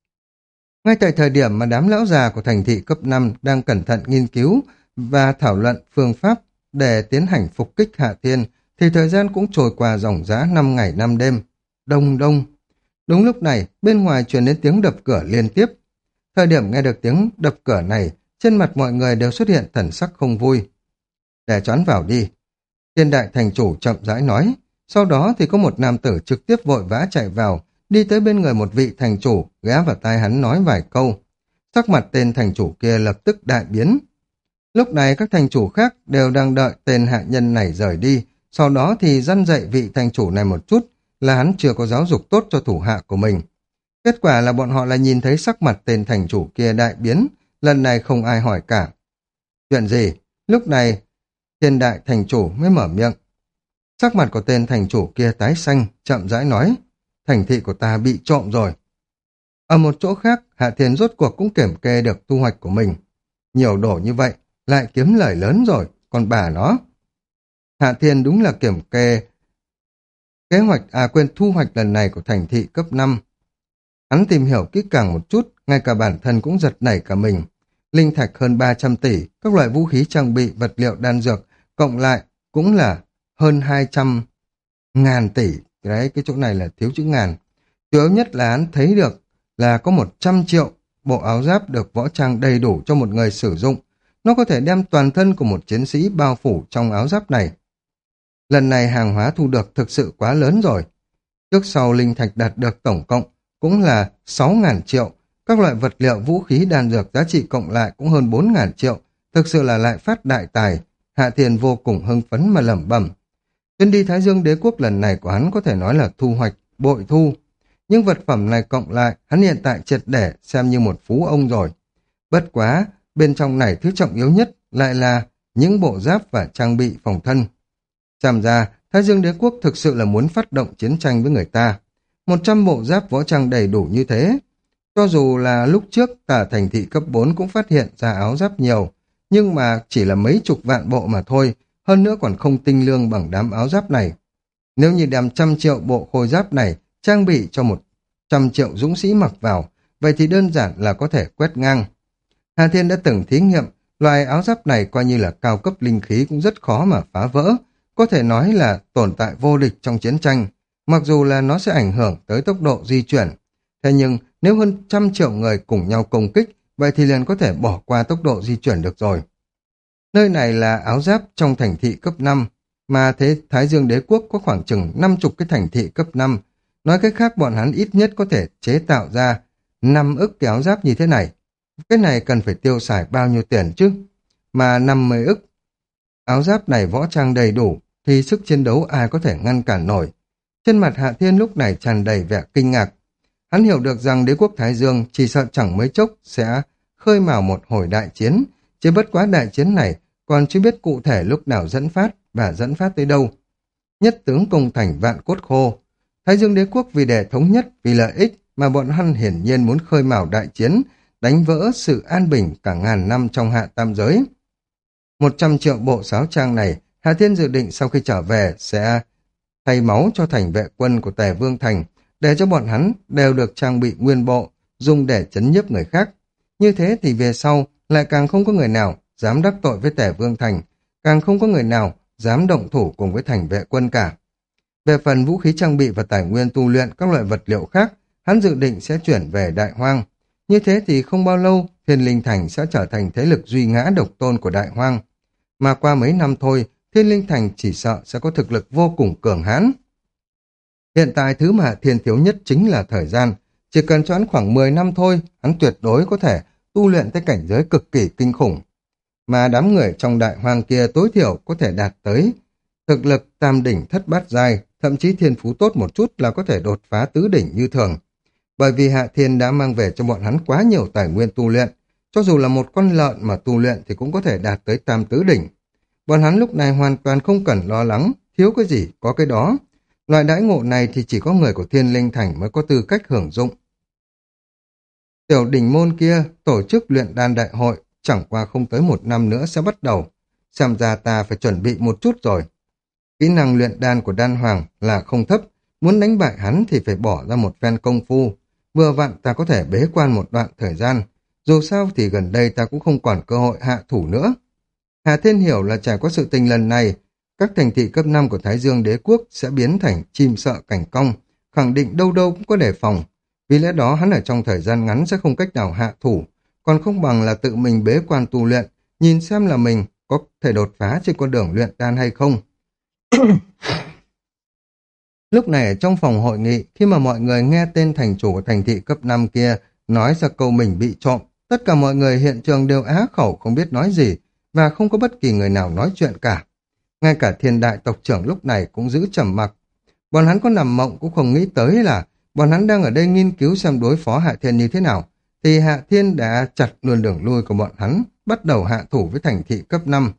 Ngay tại thời điểm mà đám lão già của thành thị cấp năm đang cẩn thận nghiên cứu và thảo luận phương pháp để tiến hành phục kích Hạ Thiên, thì thời gian cũng trôi qua dòng dã năm ngày năm đêm. Đông đông. Đúng lúc này, bên ngoài truyền đến tiếng đập cửa liên tiếp. Thời điểm nghe được tiếng đập cửa này, trên mặt mọi người đều xuất hiện thần sắc không vui. Để choán vào đi. Thiên đại thành chủ chậm rãi nói. Sau đó thì có một nam tử trực tiếp vội vã chạy vào, đi tới bên người một vị thành chủ, ghé vào tai hắn nói vài câu. Sắc mặt tên thành chủ kia lập tức đại biến. Lúc này các thành chủ khác đều đang đợi tên hạ nhân này rời đi, sau đó thì dăn dạy vị thành chủ này một chút, là hắn chưa có giáo dục tốt cho thủ hạ của mình. Kết quả là bọn họ lại nhìn thấy sắc mặt tên thành chủ kia đại biến, lần này không ai hỏi cả. Chuyện gì? Lúc này, thiên đại thành chủ mới mở miệng. Sắc mặt của tên thành chủ kia tái xanh, chậm rãi nói, thành thị của ta bị trộm rồi. Ở một chỗ khác, Hạ Thiên rốt cuộc cũng kiểm kê được thu hoạch của mình. Nhiều đổ như vậy, lại kiếm lời lớn rồi, còn bà nó. Hạ Thiên đúng là kiểm kê kế hoạch, à quên thu hoạch lần này của thành thị cấp năm. Hắn tìm hiểu kỹ càng một chút, ngay cả bản thân cũng giật nảy cả mình. Linh thạch hơn ba trăm tỷ, các loại vũ khí trang bị, vật liệu đan dược, cộng lại cũng là hơn hai trăm ngàn tỷ. Đấy, cái chỗ này là thiếu chữ ngàn. Chủ yếu nhất là hắn thấy được là có một trăm triệu bộ áo giáp được võ trang đầy đủ cho một người sử dụng. Nó có thể đem toàn thân của một chiến sĩ bao phủ trong áo giáp này. Lần này hàng hóa thu được thực sự quá lớn rồi. Trước sau linh thạch đạt được tổng cộng cũng là sáu ngàn triệu. Các loại vật liệu vũ khí đan dược giá trị cộng lại cũng hơn bốn ngàn triệu. Thực sự là lại phát đại tài. Hạ Thiên vô cùng hưng phấn mà lẩm bẩm. Chuyến đi Thái Dương Đế Quốc lần này của hắn có thể nói là thu hoạch, bội thu. Nhưng vật phẩm này cộng lại, hắn hiện tại triệt để xem như một phú ông rồi. Bất quá, bên trong này thứ trọng yếu nhất lại là những bộ giáp và trang bị phòng thân. Xem ra, Thái Dương Đế Quốc thực sự là muốn phát động chiến tranh với người ta. Một trăm bộ giáp võ trang đầy đủ như thế. Cho dù là lúc trước tả thành thị cấp bốn cũng phát hiện ra áo giáp nhiều, nhưng mà chỉ là mấy chục vạn bộ mà thôi, hơn nữa còn không tinh lương bằng đám áo giáp này. Nếu như đem trăm triệu bộ khôi giáp này trang bị cho một trăm triệu dũng sĩ mặc vào, vậy thì đơn giản là có thể quét ngang. Hà Thiên đã từng thí nghiệm, loại áo giáp này coi như là cao cấp linh khí cũng rất khó mà phá vỡ, có thể nói là tồn tại vô địch trong chiến tranh, mặc dù là nó sẽ ảnh hưởng tới tốc độ di chuyển. Thế nhưng nếu hơn trăm triệu người cùng nhau công kích, vậy thì liền có thể bỏ qua tốc độ di chuyển được rồi. Nơi này là áo giáp trong thành thị cấp năm, mà thế Thái Dương Đế Quốc có khoảng chừng năm mươi cái thành thị cấp năm. Nói cách khác bọn hắn ít nhất có thể chế tạo ra năm ức cái áo giáp như thế này. Cái này cần phải tiêu xài bao nhiêu tiền chứ? Mà năm mươi ức áo giáp này võ trang đầy đủ thì sức chiến đấu ai có thể ngăn cản nổi. Trên mặt Hạ Thiên lúc này tràn đầy vẻ kinh ngạc. Hắn hiểu được rằng đế quốc Thái Dương chỉ sợ chẳng mấy chốc sẽ khơi mào một hồi đại chiến, chỉ bất quá đại chiến này còn chưa biết cụ thể lúc nào dẫn phát và dẫn phát tới đâu. Nhất tướng công thành vạn cốt khô. Thái Dương Đế Quốc vì để thống nhất, vì lợi ích mà bọn hắn hiển nhiên muốn khơi mào đại chiến, đánh vỡ sự an bình cả ngàn năm trong hạ tam giới. Một trăm triệu bộ sáo trang này, Hạ Thiên dự định sau khi trở về sẽ thay máu cho thành vệ quân của Tề Vương Thành, để cho bọn hắn đều được trang bị nguyên bộ, dùng để chấn nhiếp người khác. Như thế thì về sau lại càng không có người nào dám đắc tội với Tề Vương Thành, càng không có người nào dám động thủ cùng với thành vệ quân cả. Về phần vũ khí trang bị và tài nguyên tu luyện các loại vật liệu khác, hắn dự định sẽ chuyển về Đại Hoang. Như thế thì không bao lâu, Thiên Linh Thành sẽ trở thành thế lực duy ngã độc tôn của Đại Hoang. Mà qua mấy năm thôi, Thiên Linh Thành chỉ sợ sẽ có thực lực vô cùng cường hãn. Hiện tại thứ mà Hạ Thiên thiếu nhất chính là thời gian. Chỉ cần cho hắn khoảng mười năm thôi, hắn tuyệt đối có thể tu luyện tới cảnh giới cực kỳ kinh khủng. Mà đám người trong đại hoang kia tối thiểu có thể đạt tới thực lực tam đỉnh thất bát giai, thậm chí thiên phú tốt một chút là có thể đột phá tứ đỉnh như thường. Bởi vì Hạ Thiên đã mang về cho bọn hắn quá nhiều tài nguyên tu luyện, cho dù là một con lợn mà tu luyện thì cũng có thể đạt tới tam tứ đỉnh. Bọn hắn lúc này hoàn toàn không cần lo lắng, thiếu cái gì có cái đó. Loại đãi ngộ này thì chỉ có người của Thiên Linh Thành mới có tư cách hưởng dụng. Tiểu đỉnh môn kia tổ chức luyện đan đại hội, chẳng qua không tới một năm nữa sẽ bắt đầu. Xem ra ta phải chuẩn bị một chút rồi. Kỹ năng luyện đan của đan hoàng là không thấp, muốn đánh bại hắn thì phải bỏ ra một phen công phu. Vừa vặn ta có thể bế quan một đoạn thời gian, dù sao thì gần đây ta cũng không còn cơ hội hạ thủ nữa. Hà Thiên hiểu là trải qua sự tình lần này, các thành thị cấp năm của Thái Dương Đế Quốc sẽ biến thành chim sợ cảnh cong, khẳng định đâu đâu cũng có đề phòng. Vì lẽ đó hắn ở trong thời gian ngắn sẽ không cách nào hạ thủ, còn không bằng là tự mình bế quan tu luyện, nhìn xem là mình có thể đột phá trên con đường luyện đan hay không. Lúc này ở trong phòng hội nghị, khi mà mọi người nghe tên thành chủ của thành thị cấp năm kia nói ra câu mình bị trộm, tất cả mọi người hiện trường đều á khẩu không biết nói gì, và không có bất kỳ người nào nói chuyện cả. Ngay cả Thiên đại tộc trưởng lúc này cũng giữ trầm mặc. Bọn hắn có nằm mộng cũng không nghĩ tới là bọn hắn đang ở đây nghiên cứu xem đối phó Hạ Thiên như thế nào, thì Hạ Thiên đã chặt luôn đường lui của bọn hắn, bắt đầu hạ thủ với thành thị cấp năm.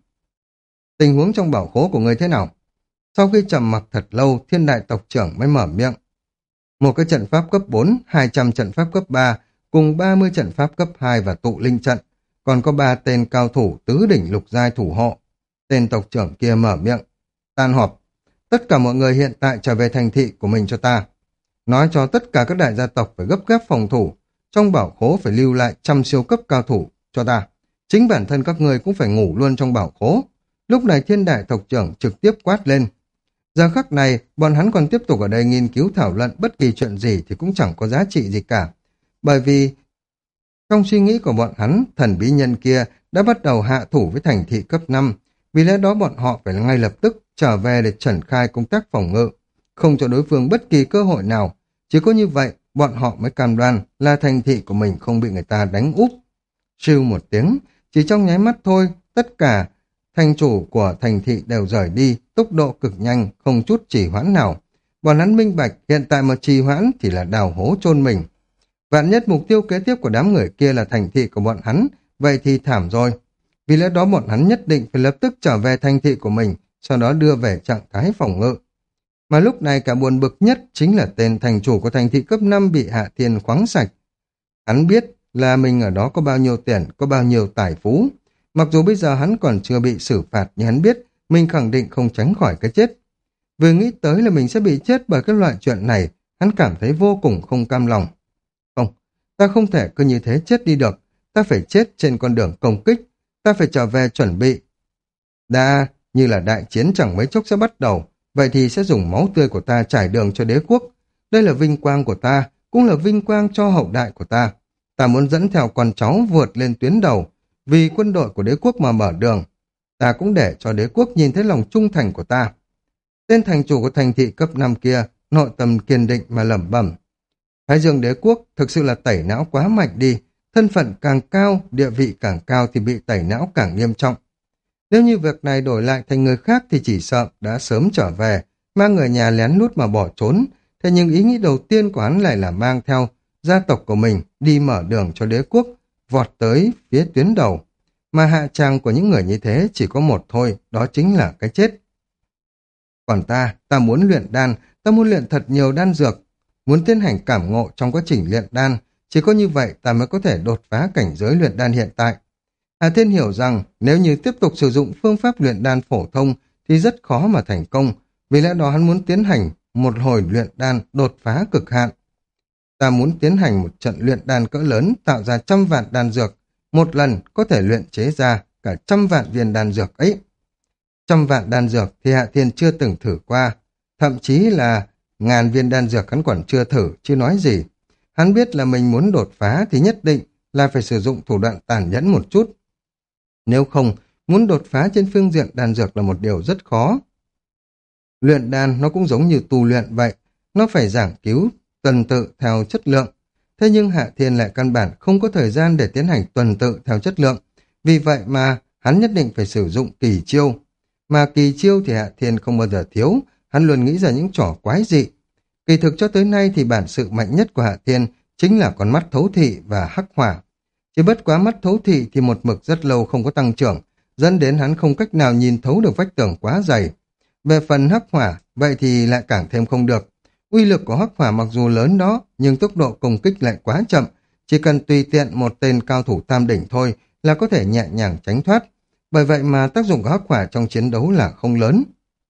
Tình huống trong bảo khố của người thế nào? Sau khi trầm mặc thật lâu, Thiên đại tộc trưởng mới mở miệng. Một cái trận pháp cấp bốn, hai trăm trận pháp cấp ba, cùng ba mươi trận pháp cấp hai và tụ linh trận, còn có ba tên cao thủ tứ đỉnh lục giai thủ hộ. Tên tộc trưởng kia mở miệng. Tan họp. Tất cả mọi người hiện tại trở về thành thị của mình cho ta. Nói cho tất cả các đại gia tộc phải gấp gáp phòng thủ. Trong bảo khố phải lưu lại trăm siêu cấp cao thủ cho ta. Chính bản thân các người cũng phải ngủ luôn trong bảo khố. Lúc này Thiên đại tộc trưởng trực tiếp quát lên. Giờ khắc này, bọn hắn còn tiếp tục ở đây nghiên cứu thảo luận bất kỳ chuyện gì thì cũng chẳng có giá trị gì cả. Bởi vì trong suy nghĩ của bọn hắn, thần bí nhân kia đã bắt đầu hạ thủ với thành thị cấp năm. Vì lẽ đó bọn họ phải ngay lập tức trở về để triển khai công tác phòng ngự, không cho đối phương bất kỳ cơ hội nào. Chỉ có như vậy, bọn họ mới cam đoan là thành thị của mình không bị người ta đánh úp. Siêu một tiếng, chỉ trong nháy mắt thôi, tất cả thành chủ của thành thị đều rời đi, tốc độ cực nhanh, không chút trì hoãn nào. Bọn hắn minh bạch, hiện tại mà trì hoãn thì là đào hố chôn mình. Vạn nhất mục tiêu kế tiếp của đám người kia là thành thị của bọn hắn, vậy thì thảm rồi. Vì lẽ đó bọn hắn nhất định phải lập tức trở về thành thị của mình, sau đó đưa về trạng thái phòng ngự. Mà lúc này cả buồn bực nhất chính là tên thành chủ của thành thị cấp năm bị Hạ Thiên khoáng sạch. Hắn biết là mình ở đó có bao nhiêu tiền, có bao nhiêu tài phú. Mặc dù bây giờ hắn còn chưa bị xử phạt, nhưng hắn biết mình khẳng định không tránh khỏi cái chết. Vừa nghĩ tới là mình sẽ bị chết bởi cái loại chuyện này, hắn cảm thấy vô cùng không cam lòng. Không, ta không thể cứ như thế chết đi được, ta phải chết trên con đường công kích, ta phải trở về chuẩn bị. Đã như là đại chiến chẳng mấy chốc sẽ bắt đầu, vậy thì sẽ dùng máu tươi của ta trải đường cho đế quốc. Đây là vinh quang của ta, cũng là vinh quang cho hậu đại của ta. Ta muốn dẫn theo con cháu vượt lên tuyến đầu, vì quân đội của đế quốc mà mở đường. Ta cũng để cho đế quốc nhìn thấy lòng trung thành của ta. Tên thành chủ của thành thị cấp năm kia, nội tâm kiên định mà lẩm bẩm. Thái Dương đế quốc thực sự là tẩy não quá mạnh đi, thân phận càng cao, địa vị càng cao thì bị tẩy não càng nghiêm trọng. Nếu như việc này đổi lại thành người khác thì chỉ sợ đã sớm trở về, mang người nhà lén lút mà bỏ trốn. Thế nhưng ý nghĩ đầu tiên của hắn lại là mang theo gia tộc của mình đi mở đường cho đế quốc, vọt tới phía tuyến đầu. Mà hạ tràng của những người như thế chỉ có một thôi, đó chính là cái chết. Còn ta, ta muốn luyện đan, ta muốn luyện thật nhiều đan dược, muốn tiến hành cảm ngộ trong quá trình luyện đan, chỉ có như vậy ta mới có thể đột phá cảnh giới luyện đan hiện tại. Hà Thiên hiểu rằng nếu như tiếp tục sử dụng phương pháp luyện đan phổ thông thì rất khó mà thành công, vì lẽ đó hắn muốn tiến hành một hồi luyện đan đột phá cực hạn. Ta muốn tiến hành một trận luyện đan cỡ lớn tạo ra trăm vạn đan dược, một lần có thể luyện chế ra cả trăm vạn viên đan dược ấy. Trăm vạn đan dược thì Hạ Thiên chưa từng thử qua, thậm chí là ngàn viên đan dược hắn còn chưa thử, chứ nói gì. Hắn biết là mình muốn đột phá thì nhất định là phải sử dụng thủ đoạn tàn nhẫn một chút. Nếu không, muốn đột phá trên phương diện đan dược là một điều rất khó. Luyện đan nó cũng giống như tu luyện vậy, nó phải giảng cứu tuần tự theo chất lượng. Thế nhưng Hạ Thiên lại căn bản không có thời gian để tiến hành tuần tự theo chất lượng, vì vậy mà hắn nhất định phải sử dụng kỳ chiêu. Mà kỳ chiêu thì Hạ Thiên không bao giờ thiếu, hắn luôn nghĩ ra những trò quái dị. Kỳ thực cho tới nay thì bản sự mạnh nhất của Hạ Thiên chính là con mắt thấu thị và hắc hỏa. Chỉ bất quá mắt thấu thị thì một mực rất lâu không có tăng trưởng, dẫn đến hắn không cách nào nhìn thấu được vách tường quá dày. Về phần hắc hỏa, vậy thì lại càng thêm không được. Uy lực của hắc hỏa mặc dù lớn đó, nhưng tốc độ công kích lại quá chậm. Chỉ cần tùy tiện một tên cao thủ tam đỉnh thôi là có thể nhẹ nhàng tránh thoát. Bởi vậy mà tác dụng của hắc hỏa trong chiến đấu là không lớn.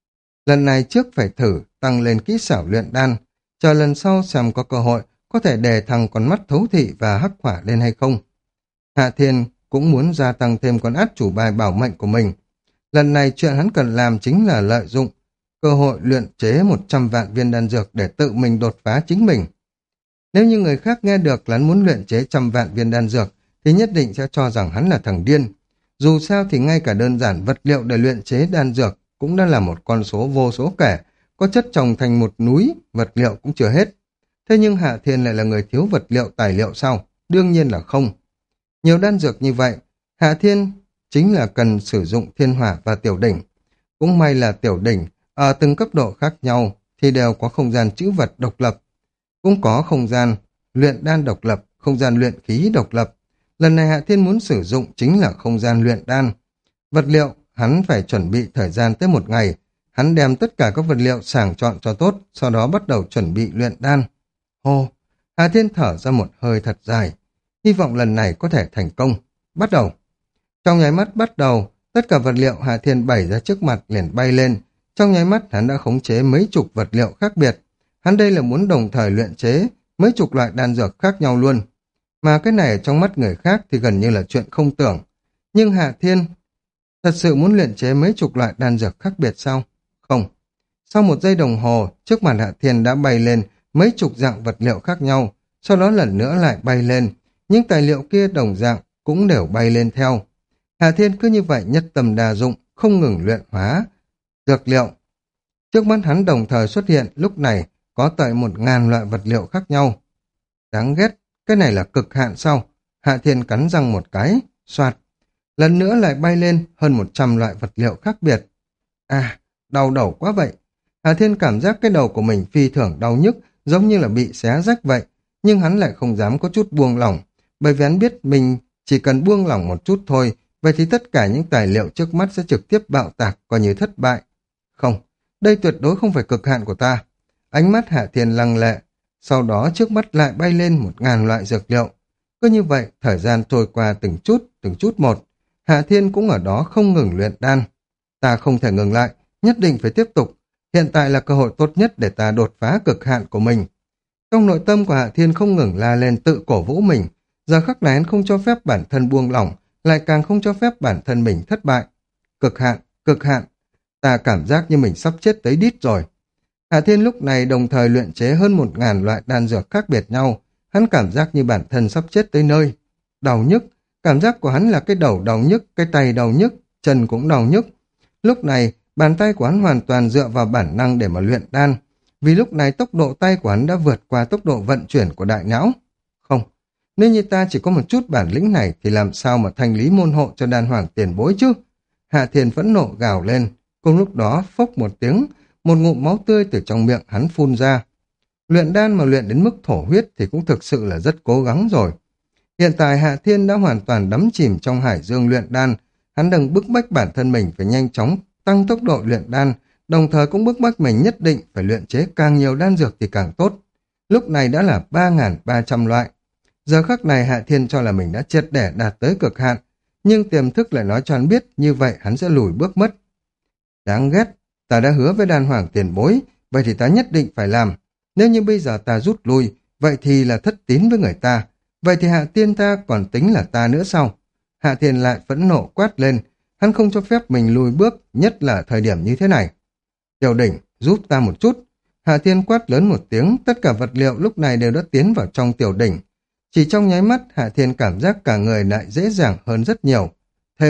Lần này trước phải thử tăng lên kỹ xảo luyện đan, chờ lần sau xem có cơ hội có thể đề thăng con mắt thấu thị và hắc hỏa lên hay không. Hạ Thiên cũng muốn gia tăng thêm con át chủ bài bảo mệnh của mình. Lần này chuyện hắn cần làm chính là lợi dụng cơ hội luyện chế một trăm vạn viên đan dược để tự mình đột phá chính mình. Nếu như người khác nghe được là hắn muốn luyện chế trăm vạn viên đan dược thì nhất định sẽ cho rằng hắn là thằng điên. Dù sao thì ngay cả đơn giản vật liệu để luyện chế đan dược cũng đã là một con số vô số kể, có chất chồng thành một núi, vật liệu cũng chưa hết. Thế nhưng Hạ Thiên lại là người thiếu vật liệu tài liệu sao? Đương nhiên là không. Nhiều đan dược như vậy, Hạ Thiên chính là cần sử dụng thiên hỏa và tiểu đỉnh. Cũng may là tiểu đỉnh, ở từng cấp độ khác nhau thì đều có không gian trữ vật độc lập. Cũng có không gian luyện đan độc lập, không gian luyện khí độc lập. Lần này Hạ Thiên muốn sử dụng chính là không gian luyện đan. Vật liệu, hắn phải chuẩn bị thời gian tới một ngày. Hắn đem tất cả các vật liệu sàng chọn cho tốt, sau đó bắt đầu chuẩn bị luyện đan. Hô, Hạ Thiên thở ra một hơi thật dài. Hy vọng lần này có thể thành công. Bắt đầu. Trong nháy mắt bắt đầu, tất cả vật liệu Hạ Thiên bày ra trước mặt liền bay lên. Trong nháy mắt hắn đã khống chế mấy chục vật liệu khác biệt. Hắn đây là muốn đồng thời luyện chế mấy chục loại đan dược khác nhau luôn. Mà cái này trong mắt người khác thì gần như là chuyện không tưởng. Nhưng Hạ Thiên thật sự muốn luyện chế mấy chục loại đan dược khác biệt sao? Không. Sau một giây đồng hồ, trước mặt Hạ Thiên đã bay lên mấy chục dạng vật liệu khác nhau, sau đó lần nữa lại bay lên. Những tài liệu kia đồng dạng cũng đều bay lên theo. Hạ Thiên cứ như vậy nhất tâm đa dụng, không ngừng luyện hóa dược liệu. Trước mắt hắn đồng thời xuất hiện lúc này có tận một ngàn loại vật liệu khác nhau. Đáng ghét, cái này là cực hạn sao? Hạ Thiên cắn răng một cái, xoạt. Lần nữa lại bay lên hơn một trăm loại vật liệu khác biệt. À, đau đầu quá vậy. Hạ Thiên cảm giác cái đầu của mình phi thường đau nhức, giống như là bị xé rách vậy. Nhưng hắn lại không dám có chút buông lỏng, bởi vì hắn biết mình chỉ cần buông lỏng một chút thôi, vậy thì tất cả những tài liệu trước mắt sẽ trực tiếp bạo tạc, coi như thất bại. Không, đây tuyệt đối không phải cực hạn của ta. Ánh mắt Hạ Thiên lăng lệ, sau đó trước mắt lại bay lên một ngàn loại dược liệu. Cứ như vậy, thời gian trôi qua từng chút, từng chút một. Hạ Thiên cũng ở đó không ngừng luyện đan. Ta không thể ngừng lại, nhất định phải tiếp tục. Hiện tại là cơ hội tốt nhất để ta đột phá cực hạn của mình. Trong nội tâm của Hạ Thiên không ngừng la lên tự cổ vũ mình. Giờ khắc này hắn không cho phép bản thân buông lỏng, lại càng không cho phép bản thân mình thất bại. Cực hạn, cực hạn. Ta cảm giác như mình sắp chết tới đít rồi. Hạ Thiên lúc này đồng thời luyện chế hơn một ngàn loại đan dược khác biệt nhau. Hắn cảm giác như bản thân sắp chết tới nơi. Đau nhức, cảm giác của hắn là cái đầu đau nhức, cái tay đau nhức, chân cũng đau nhức. Lúc này, bàn tay của hắn hoàn toàn dựa vào bản năng để mà luyện đan. Vì lúc này tốc độ tay của hắn đã vượt qua tốc độ vận chuyển của đại não. Không, nếu như ta chỉ có một chút bản lĩnh này thì làm sao mà thanh lý môn hộ cho đan hoàng tiền bối chứ? Hạ Thiên phẫn nộ gào lên. Cùng lúc đó, phốc một tiếng, một ngụm máu tươi từ trong miệng hắn phun ra. Luyện đan mà luyện đến mức thổ huyết thì cũng thực sự là rất cố gắng rồi. Hiện tại Hạ Thiên đã hoàn toàn đắm chìm trong hải dương luyện đan. Hắn đang bức bách bản thân mình phải nhanh chóng tăng tốc độ luyện đan, đồng thời cũng bức bách mình nhất định phải luyện chế càng nhiều đan dược thì càng tốt. Lúc này đã là ba nghìn ba trăm loại. Giờ khắc này Hạ Thiên cho là mình đã triệt để đạt tới cực hạn, nhưng tiềm thức lại nói cho hắn biết như vậy hắn sẽ lùi bước mất. Đáng ghét, ta đã hứa với đan hoàng tiền bối, vậy thì ta nhất định phải làm. Nếu như bây giờ ta rút lui, vậy thì là thất tín với người ta. Vậy thì Hạ Thiên ta còn tính là ta nữa sao? Hạ Thiên lại phẫn nộ quát lên, hắn không cho phép mình lùi bước, nhất là thời điểm như thế này. Tiểu đỉnh, giúp ta một chút. Hạ Thiên quát lớn một tiếng, tất cả vật liệu lúc này đều đã tiến vào trong tiểu đỉnh. Chỉ trong nháy mắt, Hạ Thiên cảm giác cả người lại dễ dàng hơn rất nhiều. Thêm,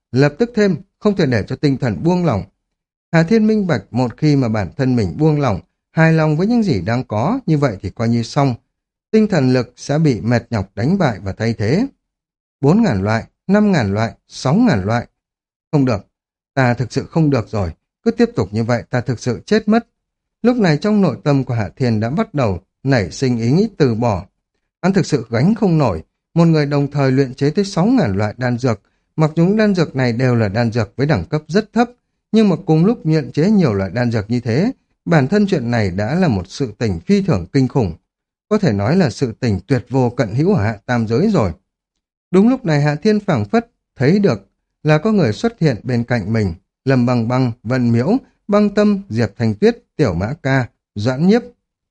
lập tức thêm, không thể để cho tinh thần buông lỏng. Hà Thiên minh bạch một khi mà bản thân mình buông lỏng, hài lòng với những gì đang có, như vậy thì coi như xong. Tinh thần lực sẽ bị mệt nhọc đánh bại và thay thế. Bốn ngàn loại, năm ngàn loại, sáu ngàn loại. Không được, ta thực sự không được rồi. Cứ tiếp tục như vậy ta thực sự chết mất. Lúc này trong nội tâm của Hạ Thiên đã bắt đầu nảy sinh ý nghĩ từ bỏ. Hắn thực sự gánh không nổi. Một người đồng thời luyện chế tới sáu ngàn loại đan dược. Mặc dù đan dược này đều là đan dược với đẳng cấp rất thấp, nhưng mà cùng lúc luyện chế nhiều loại đan dược như thế, bản thân chuyện này đã là một sự tình phi thường kinh khủng. Có thể nói là sự tình tuyệt vô cận hữu ở hạ tam giới rồi. Đúng lúc này Hạ Thiên phảng phất thấy được là có người xuất hiện bên cạnh mình. Lâm Băng Băng, Vân Miễu, Băng Tâm, Diệp Thanh Tuyết, Tiểu Mã Ca, Doãn Nhiếp.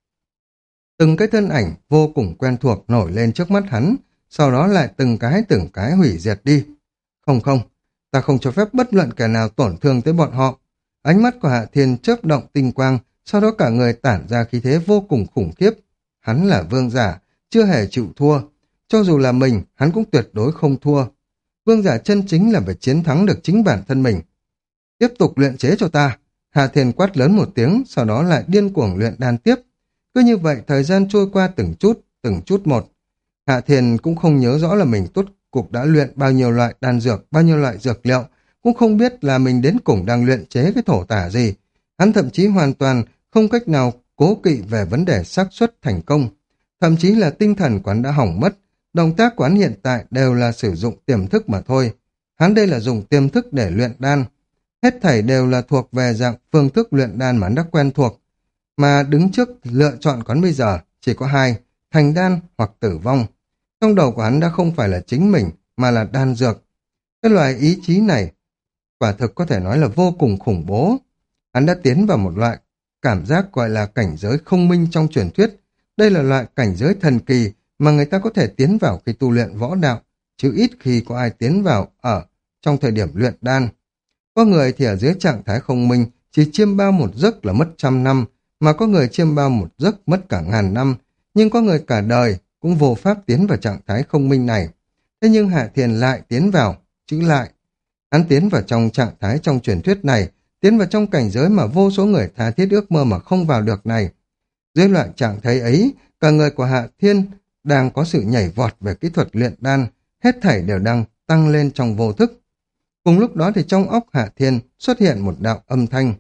Từng cái thân ảnh vô cùng quen thuộc nổi lên trước mắt hắn, sau đó lại từng cái từng cái hủy diệt đi. Không không, ta không cho phép bất luận kẻ nào tổn thương tới bọn họ. Ánh mắt của Hạ Thiên chớp động tinh quang, sau đó cả người tản ra khí thế vô cùng khủng khiếp. Hắn là vương giả, chưa hề chịu thua. Cho dù là mình, hắn cũng tuyệt đối không thua. Vương giả chân chính là phải chiến thắng được chính bản thân mình. Tiếp tục luyện chế cho ta. Hạ Thiên quát lớn một tiếng, sau đó lại điên cuồng luyện đan tiếp. Cứ như vậy thời gian trôi qua từng chút, từng chút một. Hạ Thiên cũng không nhớ rõ là mình tốt cục đã luyện bao nhiêu loại đan dược, bao nhiêu loại dược liệu, cũng không biết là mình đến cùng đang luyện chế cái thổ tả gì. Hắn thậm chí hoàn toàn không cách nào cố kỵ về vấn đề xác suất thành công. Thậm chí là tinh thần của hắn đã hỏng mất, động tác của hắn hiện tại đều là sử dụng tiềm thức mà thôi. Hắn đây là dùng tiềm thức để luyện đan. Hết thảy đều là thuộc về dạng phương thức luyện đan mà hắn đã quen thuộc. Mà đứng trước lựa chọn của hắn bây giờ chỉ có hai, thành đan hoặc tử vong. Trong đầu của hắn đã không phải là chính mình, mà là đan dược. Cái loại ý chí này, quả thực có thể nói là vô cùng khủng bố. Hắn đã tiến vào một loại cảm giác gọi là cảnh giới không minh trong truyền thuyết. Đây là loại cảnh giới thần kỳ mà người ta có thể tiến vào khi tu luyện võ đạo, chứ ít khi có ai tiến vào ở trong thời điểm luyện đan. Có người thì ở dưới trạng thái không minh, chỉ chiêm bao một giấc là mất trăm năm, mà có người chiêm bao một giấc mất cả ngàn năm, nhưng có người cả đời cũng vô pháp tiến vào trạng thái không minh này. Thế nhưng Hạ Thiên lại tiến vào, chữ lại. Hắn tiến vào trong trạng thái trong truyền thuyết này, tiến vào trong cảnh giới mà vô số người tha thiết ước mơ mà không vào được này. Dưới loại trạng thái ấy, cả người của Hạ Thiên đang có sự nhảy vọt về kỹ thuật luyện đan, hết thảy đều đang tăng lên trong vô thức. Cùng lúc đó thì trong óc Hạ Thiên xuất hiện một đạo âm thanh.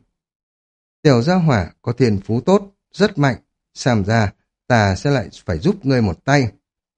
Tiểu gia hỏa có thiên phú tốt, rất mạnh, xem ra ta sẽ lại phải giúp ngươi một tay.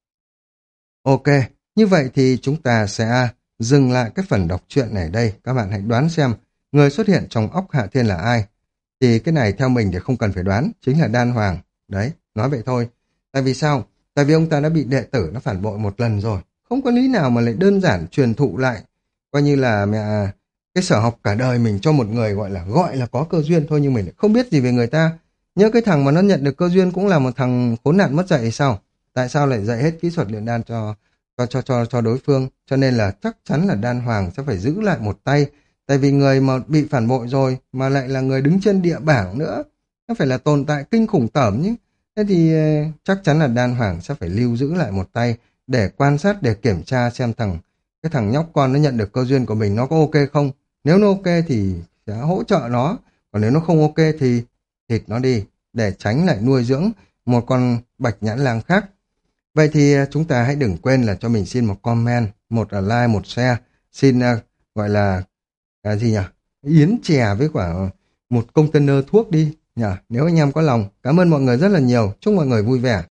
Ok, như vậy thì chúng ta sẽ dừng lại cái phần đọc truyện này đây. Các bạn hãy đoán xem người xuất hiện trong óc Hạ Thiên là ai. Thì cái này theo mình thì không cần phải đoán, chính là Đan Hoàng. Đấy, nói vậy thôi. Tại vì sao? Tại vì ông ta đã bị đệ tử nó phản bội một lần rồi. Không có lý nào mà lại đơn giản truyền thụ lại. Coi như là mẹ cái sở học cả đời mình cho một người gọi là gọi là có cơ duyên thôi, nhưng mình không biết gì về người ta. Nhớ cái thằng mà nó nhận được cơ duyên cũng là một thằng khốn nạn mất dạy hay sao? Tại sao lại dạy hết kỹ thuật luyện đan cho cho cho cho cho đối phương? Cho nên là chắc chắn là Đan Hoàng sẽ phải giữ lại một tay. Tại vì người mà bị phản bội rồi mà lại là người đứng trên địa bảng nữa, nó phải là tồn tại kinh khủng tởm nhé. Thế thì chắc chắn là Đan Hoàng sẽ phải lưu giữ lại một tay để quan sát, để kiểm tra xem thằng cái thằng nhóc con nó nhận được cơ duyên của mình nó có ok không. Nếu nó ok thì sẽ hỗ trợ nó, còn nếu nó không ok thì thịt nó đi, để tránh lại nuôi dưỡng một con bạch nhãn lang khác. Vậy thì chúng ta hãy đừng quên là cho mình xin một comment, một like, một share, xin uh, gọi là cái gì nhỉ? Yến chè với quả một container thuốc đi nhỉ, nếu anh em có lòng. Cảm ơn mọi người rất là nhiều, chúc mọi người vui vẻ.